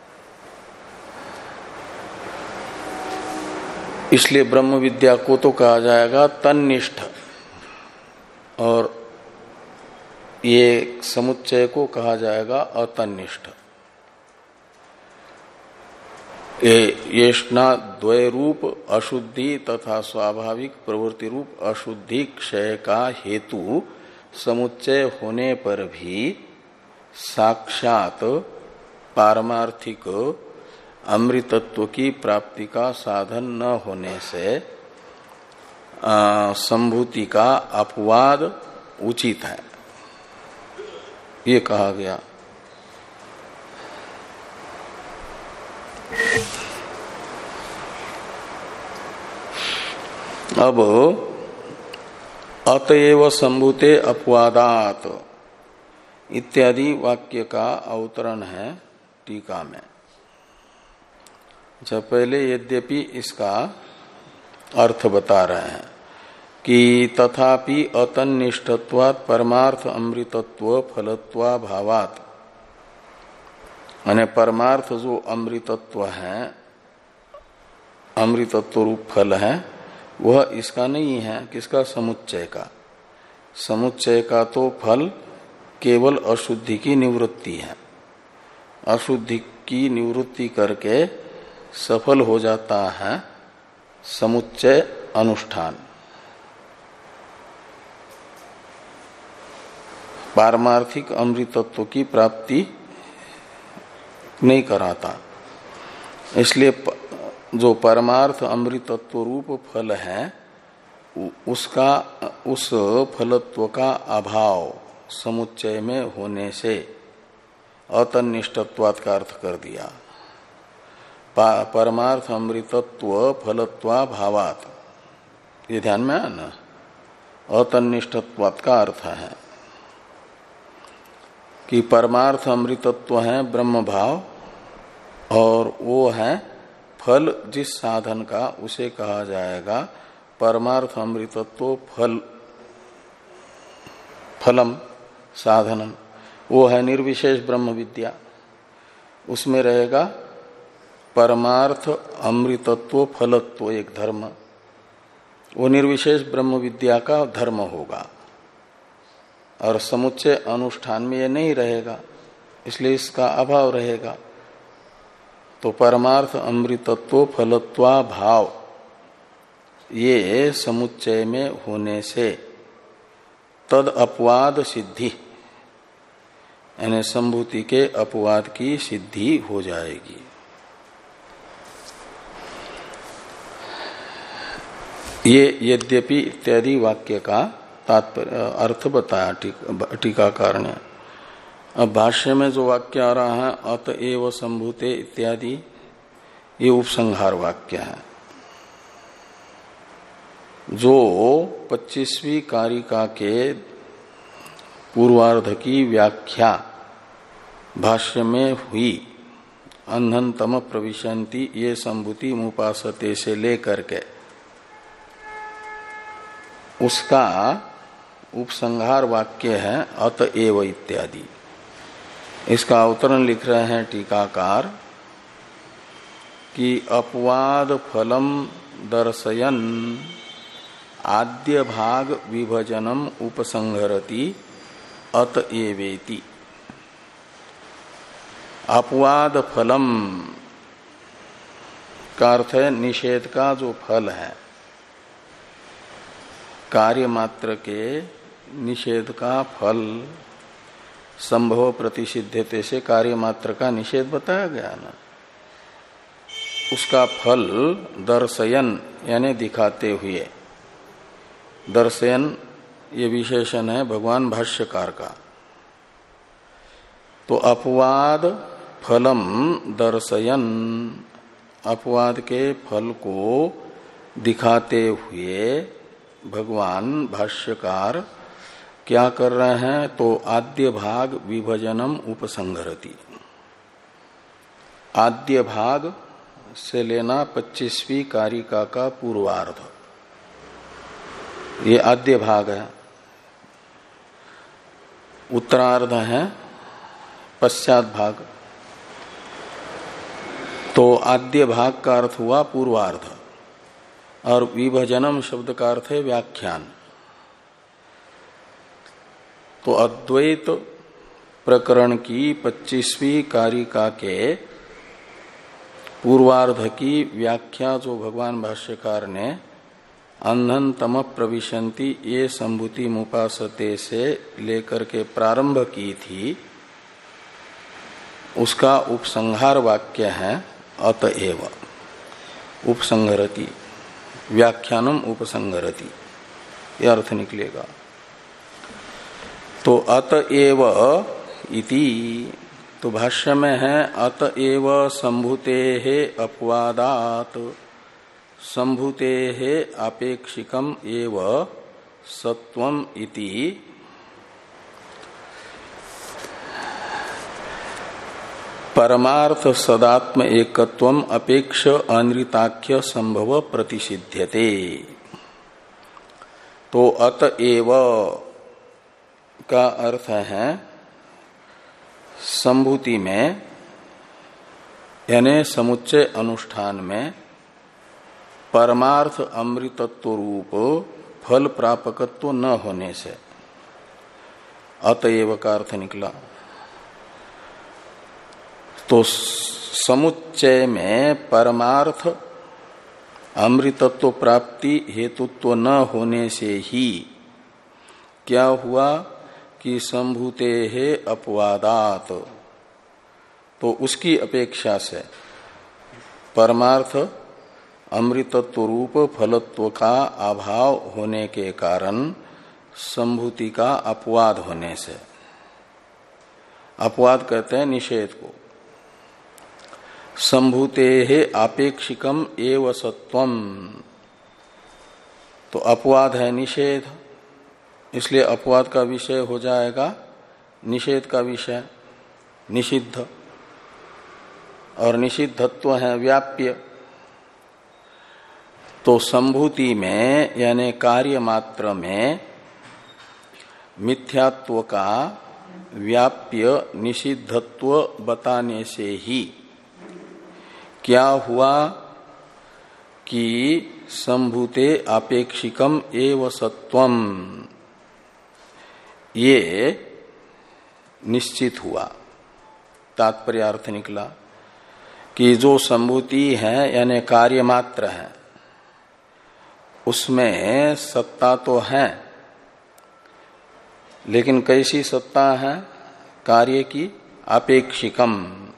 इसलिए ब्रह्म विद्या को तो कहा जाएगा तन्निष्ठ, और ये समुच्चय को कहा जाएगा अतन्निष्ठ। येष्णा द्वय रूप अशुद्धि तथा स्वाभाविक प्रवृत्ति रूप अशुद्धि क्षय का हेतु समुच्चय होने पर भी साक्षात पारमार्थिक अमृतत्व की प्राप्ति का साधन न होने से संभूति का अपवाद उचित है, ये कहा गया। अब अतएव संभूते अपवादात इत्यादि वाक्य का अवतरण है टीका में। अच्छा, पहले यद्यपि इसका अर्थ बता रहे हैं कि तथापि अतन्निष्ठत्वात् परमार्थ अमृतत्व फलत्वा भावात्, यानी परमार्थ जो अमृतत्व है, अमृतत्व रूप फल है, वह इसका नहीं है। किसका? समुच्चय का। समुच्चय का तो फल केवल अशुद्धि की निवृत्ति है। अशुद्धि की निवृत्ति करके सफल हो जाता है समुच्चय अनुष्ठान। पारमार्थिक अमृतत्व की प्राप्ति नहीं कराता। इसलिए जो परमार्थ अमृतत्व रूप फल है उसका, उस फलत्व का अभाव समुच्चय में होने से अतन्निष्ठत्वात् का अर्थ कर दिया। परमार्थ अमृतत्व फलत्वा भावात्, ये ध्यान में है ना, अतन्निष्ठत्वात् का अर्थ है कि परमार्थ अमृतत्व है ब्रह्म भाव, और वो है फल जिस साधन का, उसे कहा जाएगा परमार्थ अमृतत्व फल, फलम साधनम। वो है निर्विशेष ब्रह्म विद्या। उसमें रहेगा परमार्थ अमृतत्व फलत्व एक धर्म, वो निर्विशेष ब्रह्म विद्या का धर्म होगा। और समुच्चय अनुष्ठान में ये नहीं रहेगा, इसलिए इसका अभाव रहेगा। तो परमार्थ अमृतत्व फलत्वा भाव ये समुच्चय में होने से तद अपवाद सिद्धि, यानी संभूति के अपवाद की सिद्धि हो जाएगी। ये यद्यपि इत्यादि वाक्य का तात्पर्य अर्थ बताया टीकाकार ने। अब भाष्य में जो वाक्य आ रहा है अतएव संभूते इत्यादि, ये उपसंहार वाक्य है। जो पच्चीसवीं कारिका के पूर्वार्ध की व्याख्या भाष्य में हुई, अन्धनतम प्रविशन्ति ये संभूति मुपासते से लेकर के उसका उपसंहार वाक्य है अतएव इत्यादि। इसका अवतरण लिख रहे हैं टीकाकार कि अपवाद फलम दर्शयन आद्य भाग विभजनम उपसंहरति अतएवेति। अपवाद फलम का अर्थ है निषेध का जो फल है, कार्य मात्र के निषेध का फल संभव प्रतिषिध्यते से कार्य मात्र का निषेध बताया गया ना, उसका फल दर्शयन यानी दिखाते हुए। दर्शयन ये विशेषण है भगवान भाष्यकार का। तो अपवाद फलम दर्शयन, अपवाद के फल को दिखाते हुए भगवान भाष्यकार क्या कर रहे हैं, तो आद्य भाग विभजनम उपसंहरति। आद्य भाग से लेना पच्चीसवीं कारिका का पूर्वार्ध, ये आद्य भाग है। उत्तरार्ध है पश्चात भाग। तो आद्य भाग का अर्थ हुआ पूर्वार्ध और विभजनम शब्द का अर्थ है व्याख्यान। तो अद्वैत प्रकरण की पच्चीसवीं कारिका के पूर्वार्ध की व्याख्या जो भगवान भाष्यकार ने अंधनतम प्रविशन्ति ये संभूति मुपासते से लेकर के प्रारंभ की थी, उसका उपसंहार वाक्य है अतएव उपसंहरति, व्याख्यानम उपसंहरति, ये अर्थ निकलेगा। तो अतएव इति, तो भाष्य में है अतएव संभूते है अपवादात, संभूते है अपेक्षिकम एव सत्वम इति। परमार्थ सदात्म एकत्वम अपेक्ष अनृताख्य संभव प्रतिषिध्यते। तो अतएव का अर्थ है संभूति में यानी समुच्चय अनुष्ठान में परमार्थ अमृतत्व रूप फल प्रापकत्व न होने से अतएव का अर्थ निकला। तो समुच्चय में परमार्थ अमृतत्व प्राप्ति हेतुत्व न होने से ही क्या हुआ कि संभूते है अपवादात, तो उसकी अपेक्षा से परमार्थ अमृतत्व रूप फलत्व का अभाव होने के कारण संभूति का अपवाद होने से, अपवाद कहते हैं निषेध को। संभूते है आपेक्षिकम एव सत्वम, तो अपवाद है निषेध, इसलिए अपवाद का विषय हो जाएगा निषेध का विषय निषिद्ध, और निषिद्धत्व है व्याप्य। तो संभूति में यानी कार्य मात्र में मिथ्यात्व का व्याप्य निषिद्धत्व बताने से ही क्या हुआ कि संभूते आपेक्षिकम एव सत्वम, ये निश्चित हुआ। तात्पर्य अर्थ निकला कि जो संभूति है यानी कार्य मात्र है, उसमें सत्ता तो है, लेकिन कैसी सत्ता है? कार्य की आपेक्षिकम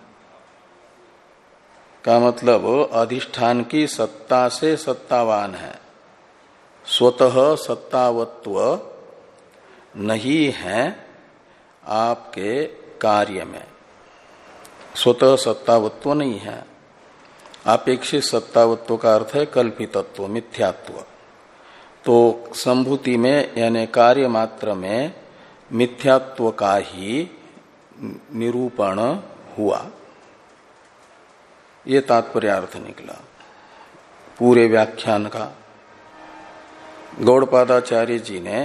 का मतलब अधिष्ठान की सत्ता से सत्तावान है, स्वतः सत्तावत्व नहीं है आपके कार्य में, स्वतः सत्तावत्व नहीं है। आपेक्षित सत्तावत्व का अर्थ है कल्पितत्व, मिथ्यात्व। तो संभूति में यानी कार्य मात्र में मिथ्यात्व का ही निरूपण हुआ, ये तात्पर्यार्थ निकला पूरे व्याख्यान का। गौड़पादाचार्य जी ने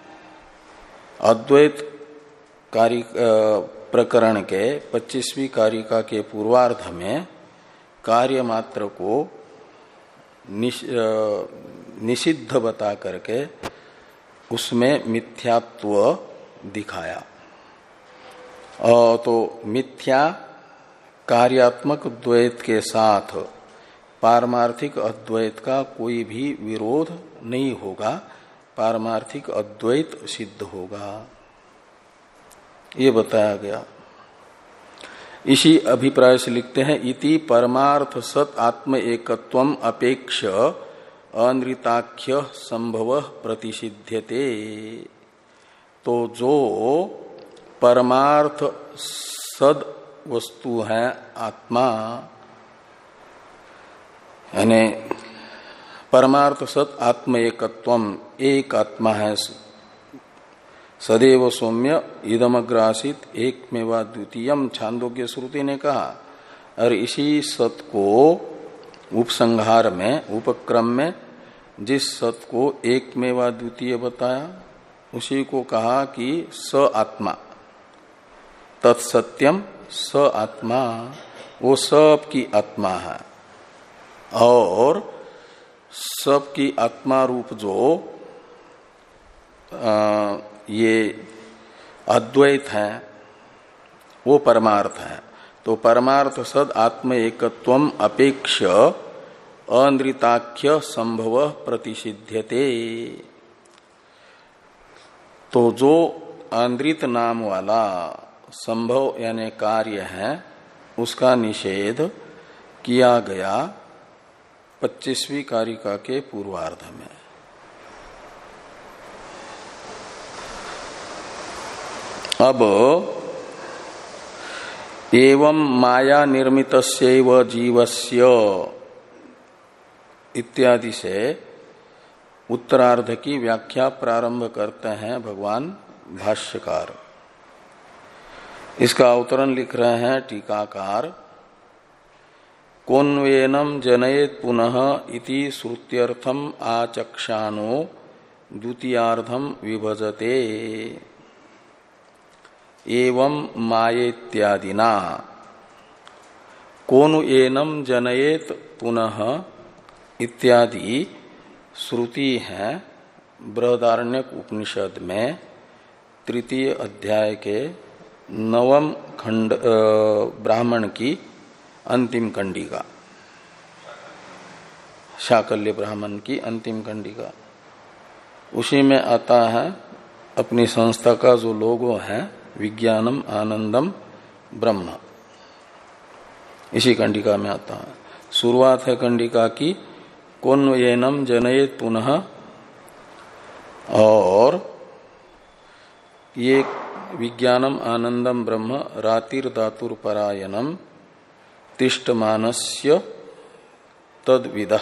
अद्वैत कार्य प्रकरण के पच्चीसवीं कारिका के पूर्वार्ध में कार्य मात्र को निष, निषिद्ध बता करके उसमें मिथ्यात्व दिखाया। और तो मिथ्या कार्यात्मक द्वैत के साथ पारमार्थिक अद्वैत का कोई भी विरोध नहीं होगा, पारमार्थिक अद्वैत सिद्ध होगा, ये बताया गया। इसी अभिप्राय से लिखते हैं, इति परमार्थ सत आत्म एकत्वम अपेक्ष अनृताख्य संभव प्रतिषिध्यते। तो जो परमार्थ सद वस्तु है आत्मा, यानी परमार्थ सत आत्म एकत्वम, एक आत्मा है, सदैव सौम्य इदमग्रासित एकमेवा द्वितीयम, छांदोग्य श्रुति ने कहा। और इसी सत को उपसंहार में, उपक्रम में जिस सत को एकमेवा द्वितीय बताया, उसी को कहा कि स आत्मा, तत्सत्यम स आत्मा, वो सब की आत्मा है। और सब की आत्मा रूप जो आ, ये अद्वैत है, वो परमार्थ है। तो परमार्थ सद आत्म एकत्वम अपेक्ष अनृताख्य संभव प्रतिषिध्यते। तो जो अनृत नाम वाला संभव यानी कार्य है, उसका निषेध किया गया पच्चीसवीं कारिका के पूर्वार्ध में। अब एवं माया निर्मितस्यैव जीवस्य इत्यादि से उत्तरार्ध की व्याख्या प्रारंभ करते हैं भगवान भाष्यकार। इसका अवतरण लिख रहे हैं टीकाकार। कोन्वेनम जनयेत पुनः इति श्रुत्यर्थम आचक्षानो द्वितीयार्धम विभजते एवं मायेत्यादिना। कोनु एनम जनयेत पुनः इत्यादि श्रुति है बृहदारण्यक उपनिषद में तृतीय अध्याय के नवम खंड ब्राह्मण की अंतिम कंडिका, शाकल्य ब्राह्मण की अंतिम कंडिका। उसी में आता है अपनी संस्था का जो लोगो है, विज्ञानम आनंदम ब्रह्म, इसी कंडिका में आता है। शुरुआत है कंडिका की कोन्वयेनम जनयेत पुनः, और ये विज्ञानम आनंदम ब्रह्म रातिर धातुर परायणम तिष्ठमानस्य तद्विदः,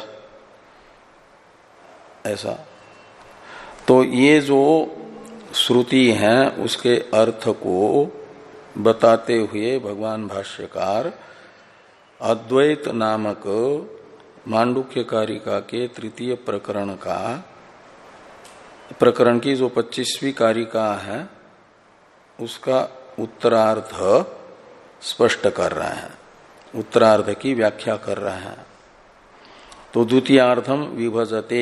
ऐसा। तो ये जो श्रुति है उसके अर्थ को बताते हुए भगवान भाष्यकार अद्वैत नामक मांडुक्य कारिका के तृतीय प्रकरण का, प्रकरण की जो पच्चीसवीं कारिका है, उसका उत्तरार्ध स्पष्ट कर रहे हैं, उत्तरार्ध की व्याख्या कर रहे हैं। तो द्वितीयार्धम विभजते,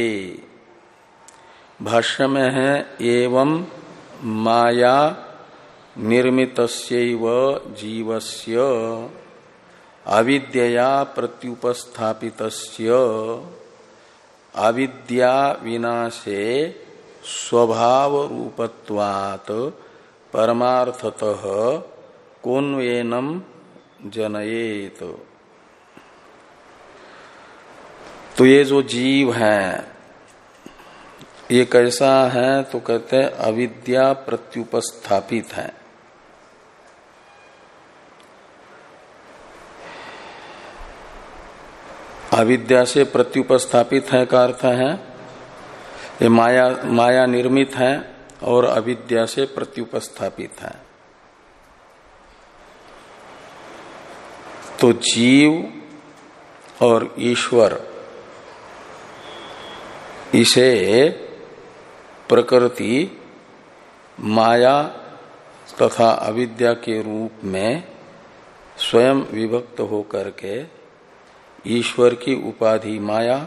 भाष्य में है एवं माया निर्मितस्यैव जीवस्य अविद्यया प्रत्युपस्थापितस्य अविद्या विनाशे स्वभाव रूपत्वात् परमार्थतः कोन्वेनम जनयेत। तो ये जो जीव है ये कैसा है, तो कहते हैं अविद्या प्रत्युपस्थापित है। अविद्या से प्रत्युपस्थापित है का अर्थ है ये माया माया निर्मित है और अविद्या से प्रत्युपस्थापित है। तो जीव और ईश्वर इसे प्रकृति माया तथा अविद्या के रूप में स्वयं विभक्त होकर के ईश्वर की उपाधि माया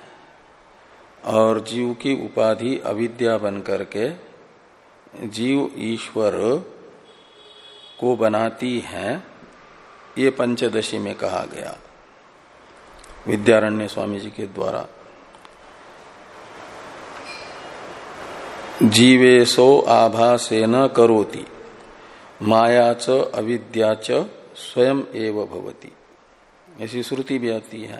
और जीव की उपाधि अविद्या बन करके जीव ईश्वर को बनाती है, ये पंचदशी में कहा गया विद्यारण्य स्वामी जी के द्वारा। जीवेशो आभासेन करोति माया च अविद्या च स्वयं एव भवति, ऐसी श्रुति भी आती है।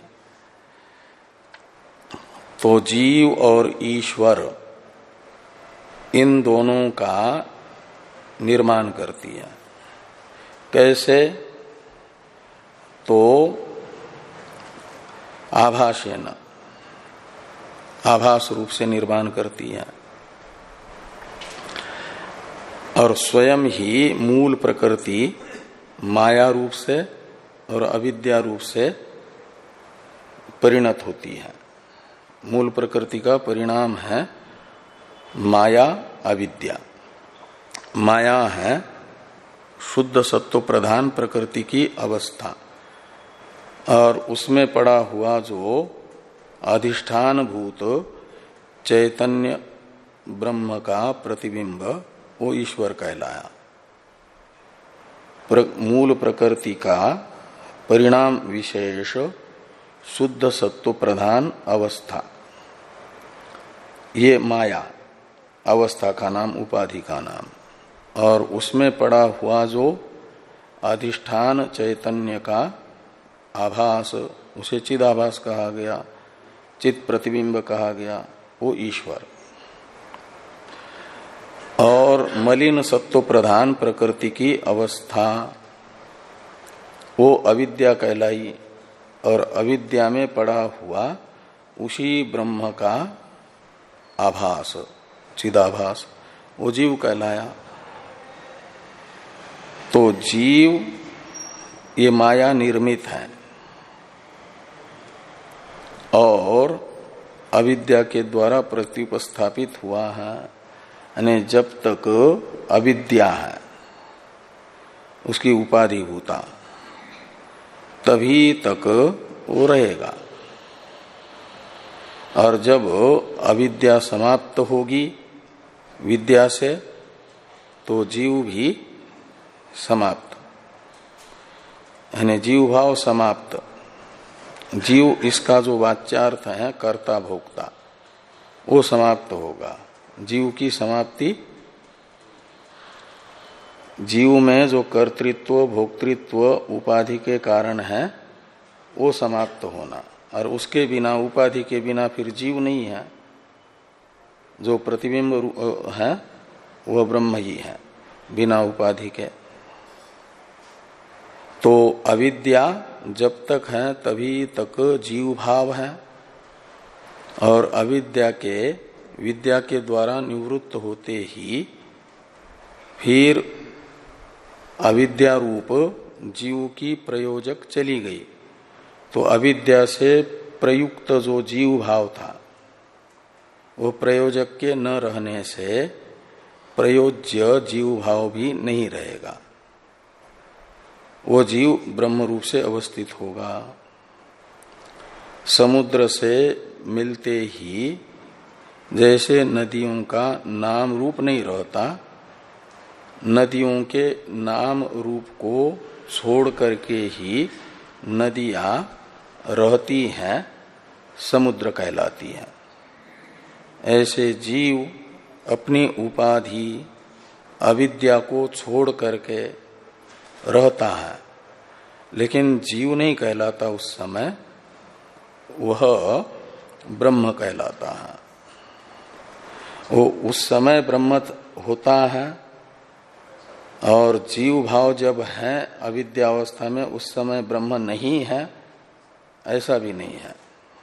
तो जीव और ईश्वर इन दोनों का निर्माण करती है। कैसे? तो आभासेन, आभास रूप से निर्माण करती है और स्वयं ही मूल प्रकृति माया रूप से और अविद्या रूप से परिणत होती है। मूल प्रकृति का परिणाम है माया अविद्या। माया है शुद्ध सत्व प्रधान प्रकृति की अवस्था और उसमें पड़ा हुआ जो अधिष्ठान भूत चैतन्य ब्रह्म का प्रतिबिंब वो ईश्वर कहलाया। प्र, मूल प्रकृति का परिणाम विशेष शुद्ध सत्व प्रधान अवस्था, ये माया अवस्था का नाम, उपाधि का नाम। और उसमें पड़ा हुआ जो अधिष्ठान चैतन्य का आभास, उसे चिदाभास कहा गया, चित प्रतिबिंब कहा गया, वो ईश्वर। और मलिन सत्व प्रधान प्रकृति की अवस्था वो अविद्या कहलाई और अविद्या में पड़ा हुआ उसी ब्रह्म का आभास चिदाभास वो जीव कहलाया। तो जीव ये माया निर्मित है और अविद्या के द्वारा प्रत्युपस्थापित हुआ है। यानी जब तक अविद्या है उसकी उपाधि भूता तभी तक वो रहेगा, और जब अविद्या समाप्त होगी विद्या से तो जीव भी समाप्त, यानी जीव भाव समाप्त। जीव इसका जो वाच्यार्थ है कर्ता भोक्ता वो समाप्त होगा। जीव की समाप्ति, जीव में जो कर्तृत्व भोक्तृत्व उपाधि के कारण है वो समाप्त होना, और उसके बिना उपाधि के बिना फिर जीव नहीं है। जो प्रतिबिंब है वह ब्रह्म ही है बिना उपाधि के। तो अविद्या जब तक है तभी तक जीव भाव है, और अविद्या के विद्या के द्वारा निवृत्त होते ही फिर अविद्या रूप जीव की प्रयोजक चली गई। तो अविद्या से प्रयुक्त जो जीव भाव था वो प्रयोजक के न रहने से प्रयोज्य जीव भाव भी नहीं रहेगा। वो जीव ब्रह्म रूप से अवस्थित होगा। समुद्र से मिलते ही जैसे नदियों का नाम रूप नहीं रहता, नदियों के नाम रूप को छोड़ करके ही नदियां रहती हैं, समुद्र कहलाती है। ऐसे जीव अपनी उपाधि अविद्या को छोड़ करके रहता है, लेकिन जीव नहीं कहलाता, उस समय वह ब्रह्म कहलाता है। वो उस समय ब्रह्म होता है, और जीव भाव जब है अविद्यावस्था में उस समय ब्रह्म नहीं है, ऐसा भी नहीं है।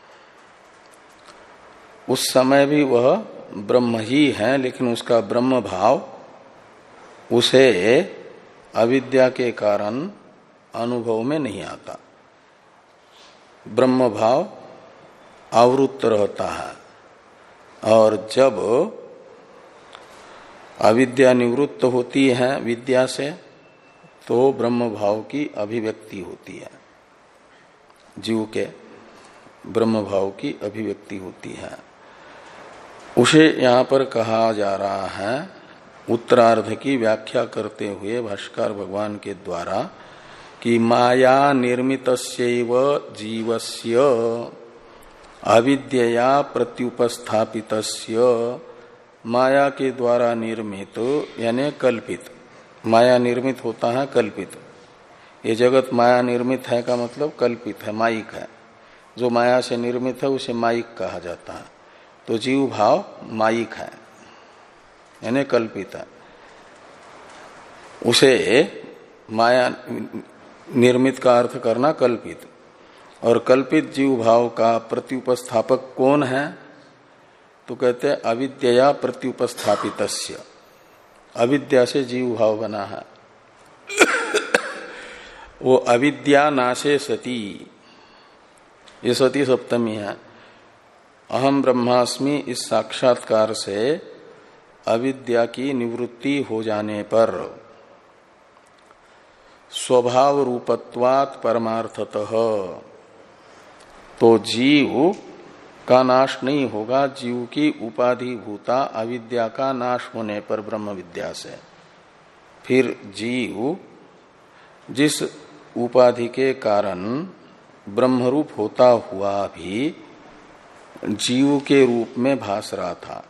उस समय भी वह ब्रह्म ही है, लेकिन उसका ब्रह्म भाव उसे अविद्या के कारण अनुभव में नहीं आता। ब्रह्म भाव आवृत्त रहता है, और जब अविद्या निवृत्त होती है विद्या से, तो ब्रह्म भाव की अभिव्यक्ति होती है, जीव के ब्रह्म भाव की अभिव्यक्ति होती है। उसे यहाँ पर कहा जा रहा है, उत्तरार्ध की व्याख्या करते हुए भाष्कर भगवान के द्वारा, कि माया निर्मितस्यैव जीवस्य अविद्यया प्रत्युपस्थापितस्य, माया के द्वारा निर्मित यानी कल्पित, माया निर्मित होता है कल्पित। ये जगत माया निर्मित है का मतलब कल्पित है, माइक है। जो माया से निर्मित है उसे माइक कहा जाता है। तो जीव भाव माइक है यानी कल्पित है, उसे माया निर्मित का अर्थ करना कल्पित। और कल्पित जीव भाव का प्रत्युपस्थापक कौन है? तो कहते हैं अविद्या प्रत्युपस्थापितस्य, अविद्या से जीव भाव बना है। वो अविद्या नाशे सती, ये सती सप्तमी है। अहम ब्रह्मास्मि इस साक्षात्कार से अविद्या की निवृत्ति हो जाने पर स्वभाव रूपत्वात् परमार्थतः, तो जीव का नाश नहीं होगा, जीव की उपाधि भूता अविद्या का नाश होने पर ब्रह्म विद्या से। फिर जीव जिस उपाधि के कारण ब्रह्मरूप होता हुआ भी जीव के रूप में भास रहा था,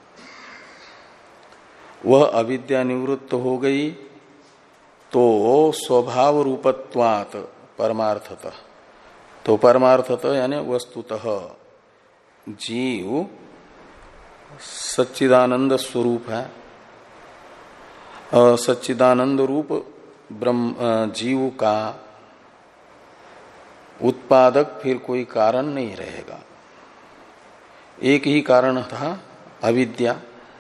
वह अविद्या निवृत्त हो गई, तो स्वभाव रूपत्वात् परमार्थतः, तो परमार्थतः यानी वस्तुतः जीव सच्चिदानंद स्वरूप है। और सच्चिदानंद रूप ब्रह्म जीव का उत्पादक फिर कोई कारण नहीं रहेगा। एक ही कारण था अविद्या,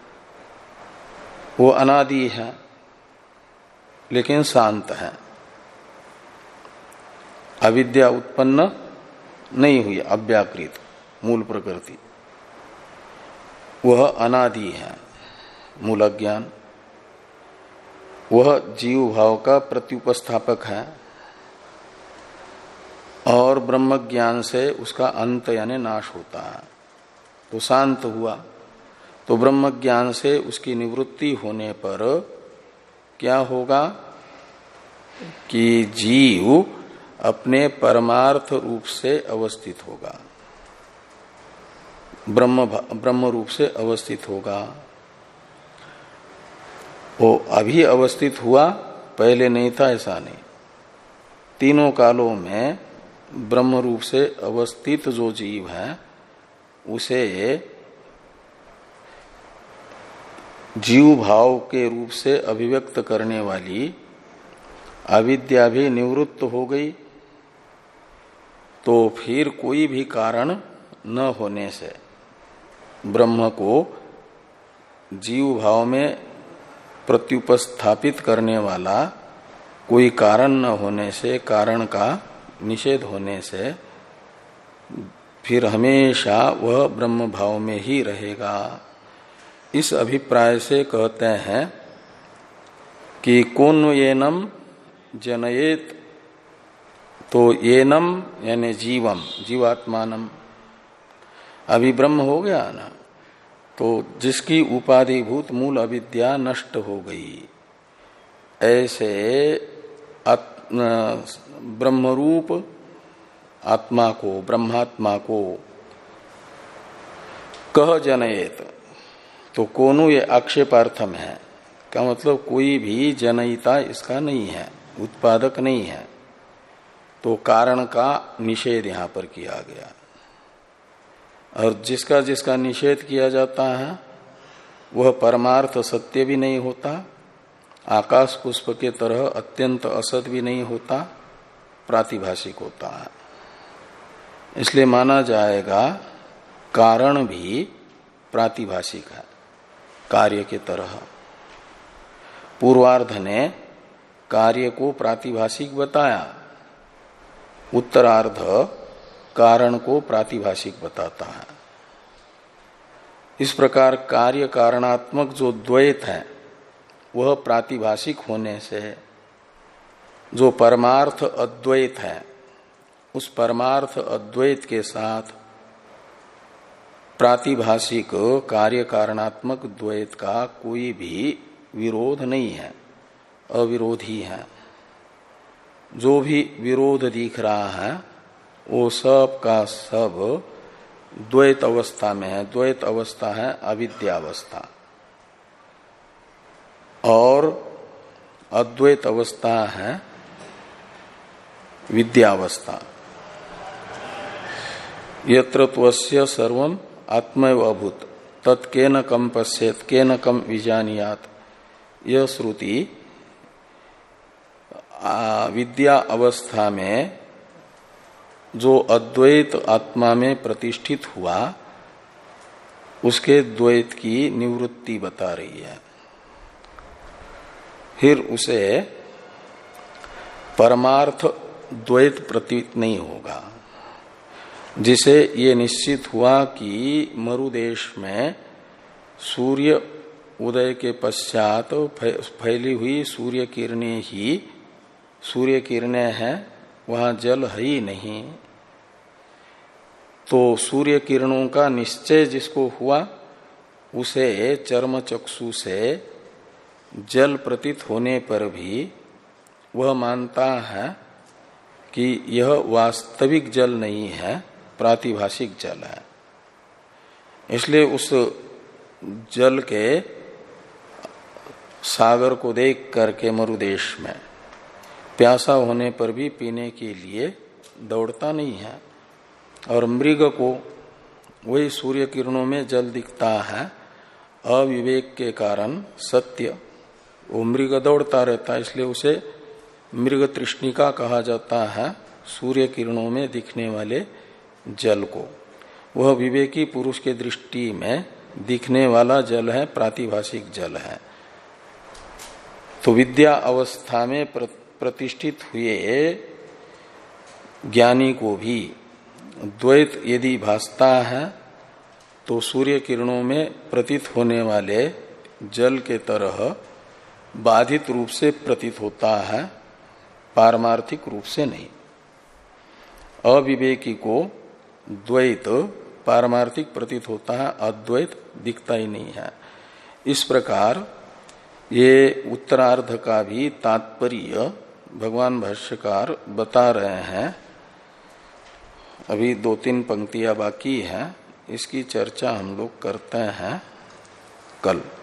वो अनादि है लेकिन शांत है। अविद्या उत्पन्न नहीं हुई, अव्याकृत मूल प्रकृति, वह अनादि है मूल ज्ञान, वह जीव भाव का प्रत्युपस्थापक है। और ब्रह्म ज्ञान से उसका अंत यानी नाश होता है, तो शांत हुआ। तो ब्रह्म ज्ञान से उसकी निवृत्ति होने पर क्या होगा कि जीव अपने परमार्थ रूप से अवस्थित होगा, ब्रह्म ब्रह्म रूप से अवस्थित होगा। वो अभी अवस्थित हुआ, पहले नहीं था ऐसा नहीं। तीनों कालों में ब्रह्म रूप से अवस्थित जो जीव है उसे जीव भाव के रूप से अभिव्यक्त करने वाली अविद्या भी निवृत्त हो गई, तो फिर कोई भी कारण न होने से ब्रह्म को जीव भाव में प्रत्युपस्थापित करने वाला कोई कारण न होने से, कारण का निषेध होने से फिर हमेशा वह ब्रह्म भाव में ही रहेगा। इस अभिप्राय से कहते हैं कि कोन्वयेनम जनयेत तो येनम यानी जीवम, जीवात्मानम, अभी ब्रह्म हो गया ना, तो जिसकी उपाधिभूत मूल अविद्या नष्ट हो गई, ऐसे ब्रह्मरूप आत्मा को, ब्रह्मात्मा को कह जनयेत, तो कोनो ये आक्षेपार्थम है, का मतलब कोई भी जनयिता इसका नहीं है, उत्पादक नहीं है, तो कारण का निषेध यहां पर किया गया। और जिसका जिसका निषेध किया जाता है वह परमार्थ सत्य भी नहीं होता, आकाश पुष्प के तरह अत्यंत असत भी नहीं होता, प्रातिभाषिक होता है। इसलिए माना जाएगा कारण भी प्रातिभाषिक है, कार्य के तरह। पूर्वार्ध ने कार्य को प्रातिभाषिक बताया, उत्तरार्ध कारण को प्रातिभाषिक बताता है। इस प्रकार कार्य कारणात्मक जो द्वैत है वह प्रातिभाषिक होने से जो परमार्थ अद्वैत है, उस परमार्थ अद्वैत के साथ प्रातिभाषिक कार्य कारणात्मक द्वैत का कोई भी विरोध नहीं है, अविरोधी है। जो भी विरोध दिख रहा है वो सब का सब द्वैत अवस्था में है। द्वैत अवस्था है अविद्यावस्था, और अद्वैत अवस्था है विद्यावस्था। यत्र त्वस्य सर्वम आत्मैव अभूत तत्केन कम पश्येत केन कम विजानियात, यह श्रुति विद्या अवस्था में जो अद्वैत आत्मा में प्रतिष्ठित हुआ उसके द्वैत की निवृत्ति बता रही है। फिर उसे परमार्थ द्वैत प्रतीत नहीं होगा, जिसे ये निश्चित हुआ कि मरुदेश में सूर्य उदय के पश्चात फैली हुई सूर्य किरणें ही सूर्य किरणें हैं, वहां जल है ही नहीं। तो सूर्य किरणों का निश्चय जिसको हुआ उसे चर्म चक्षु से जल प्रतीत होने पर भी वह मानता है कि यह वास्तविक जल नहीं है, प्रातिभाषिक जल है। इसलिए उस जल के सागर को देख करके मरुदेश में प्यासा होने पर भी पीने के लिए दौड़ता नहीं है। और मृग को वही सूर्य किरणों में जल दिखता है, अविवेक के कारण सत्य, वो मृग दौड़ता रहता है, इसलिए उसे मृग तृष्णिका कहा जाता है। सूर्य किरणों में दिखने वाले जल को, वह विवेकी पुरुष के दृष्टि में दिखने वाला जल है, प्रातिभाषिक जल है। तो विद्या अवस्था में प्रतिष्ठित हुए ज्ञानी को भी द्वैत यदि भासता है तो सूर्य किरणों में प्रतीत होने वाले जल के तरह बाधित रूप से प्रतीत होता है, पारमार्थिक रूप से नहीं। अविवेकी को द्वैत पारमार्थिक प्रतीत होता है, अद्वैत दिखता ही नहीं है। इस प्रकार ये उत्तरार्ध का भी तात्पर्य भगवान भाष्यकार बता रहे हैं। अभी दो तीन पंक्तियां बाकी हैं, इसकी चर्चा हम लोग करते हैं कल।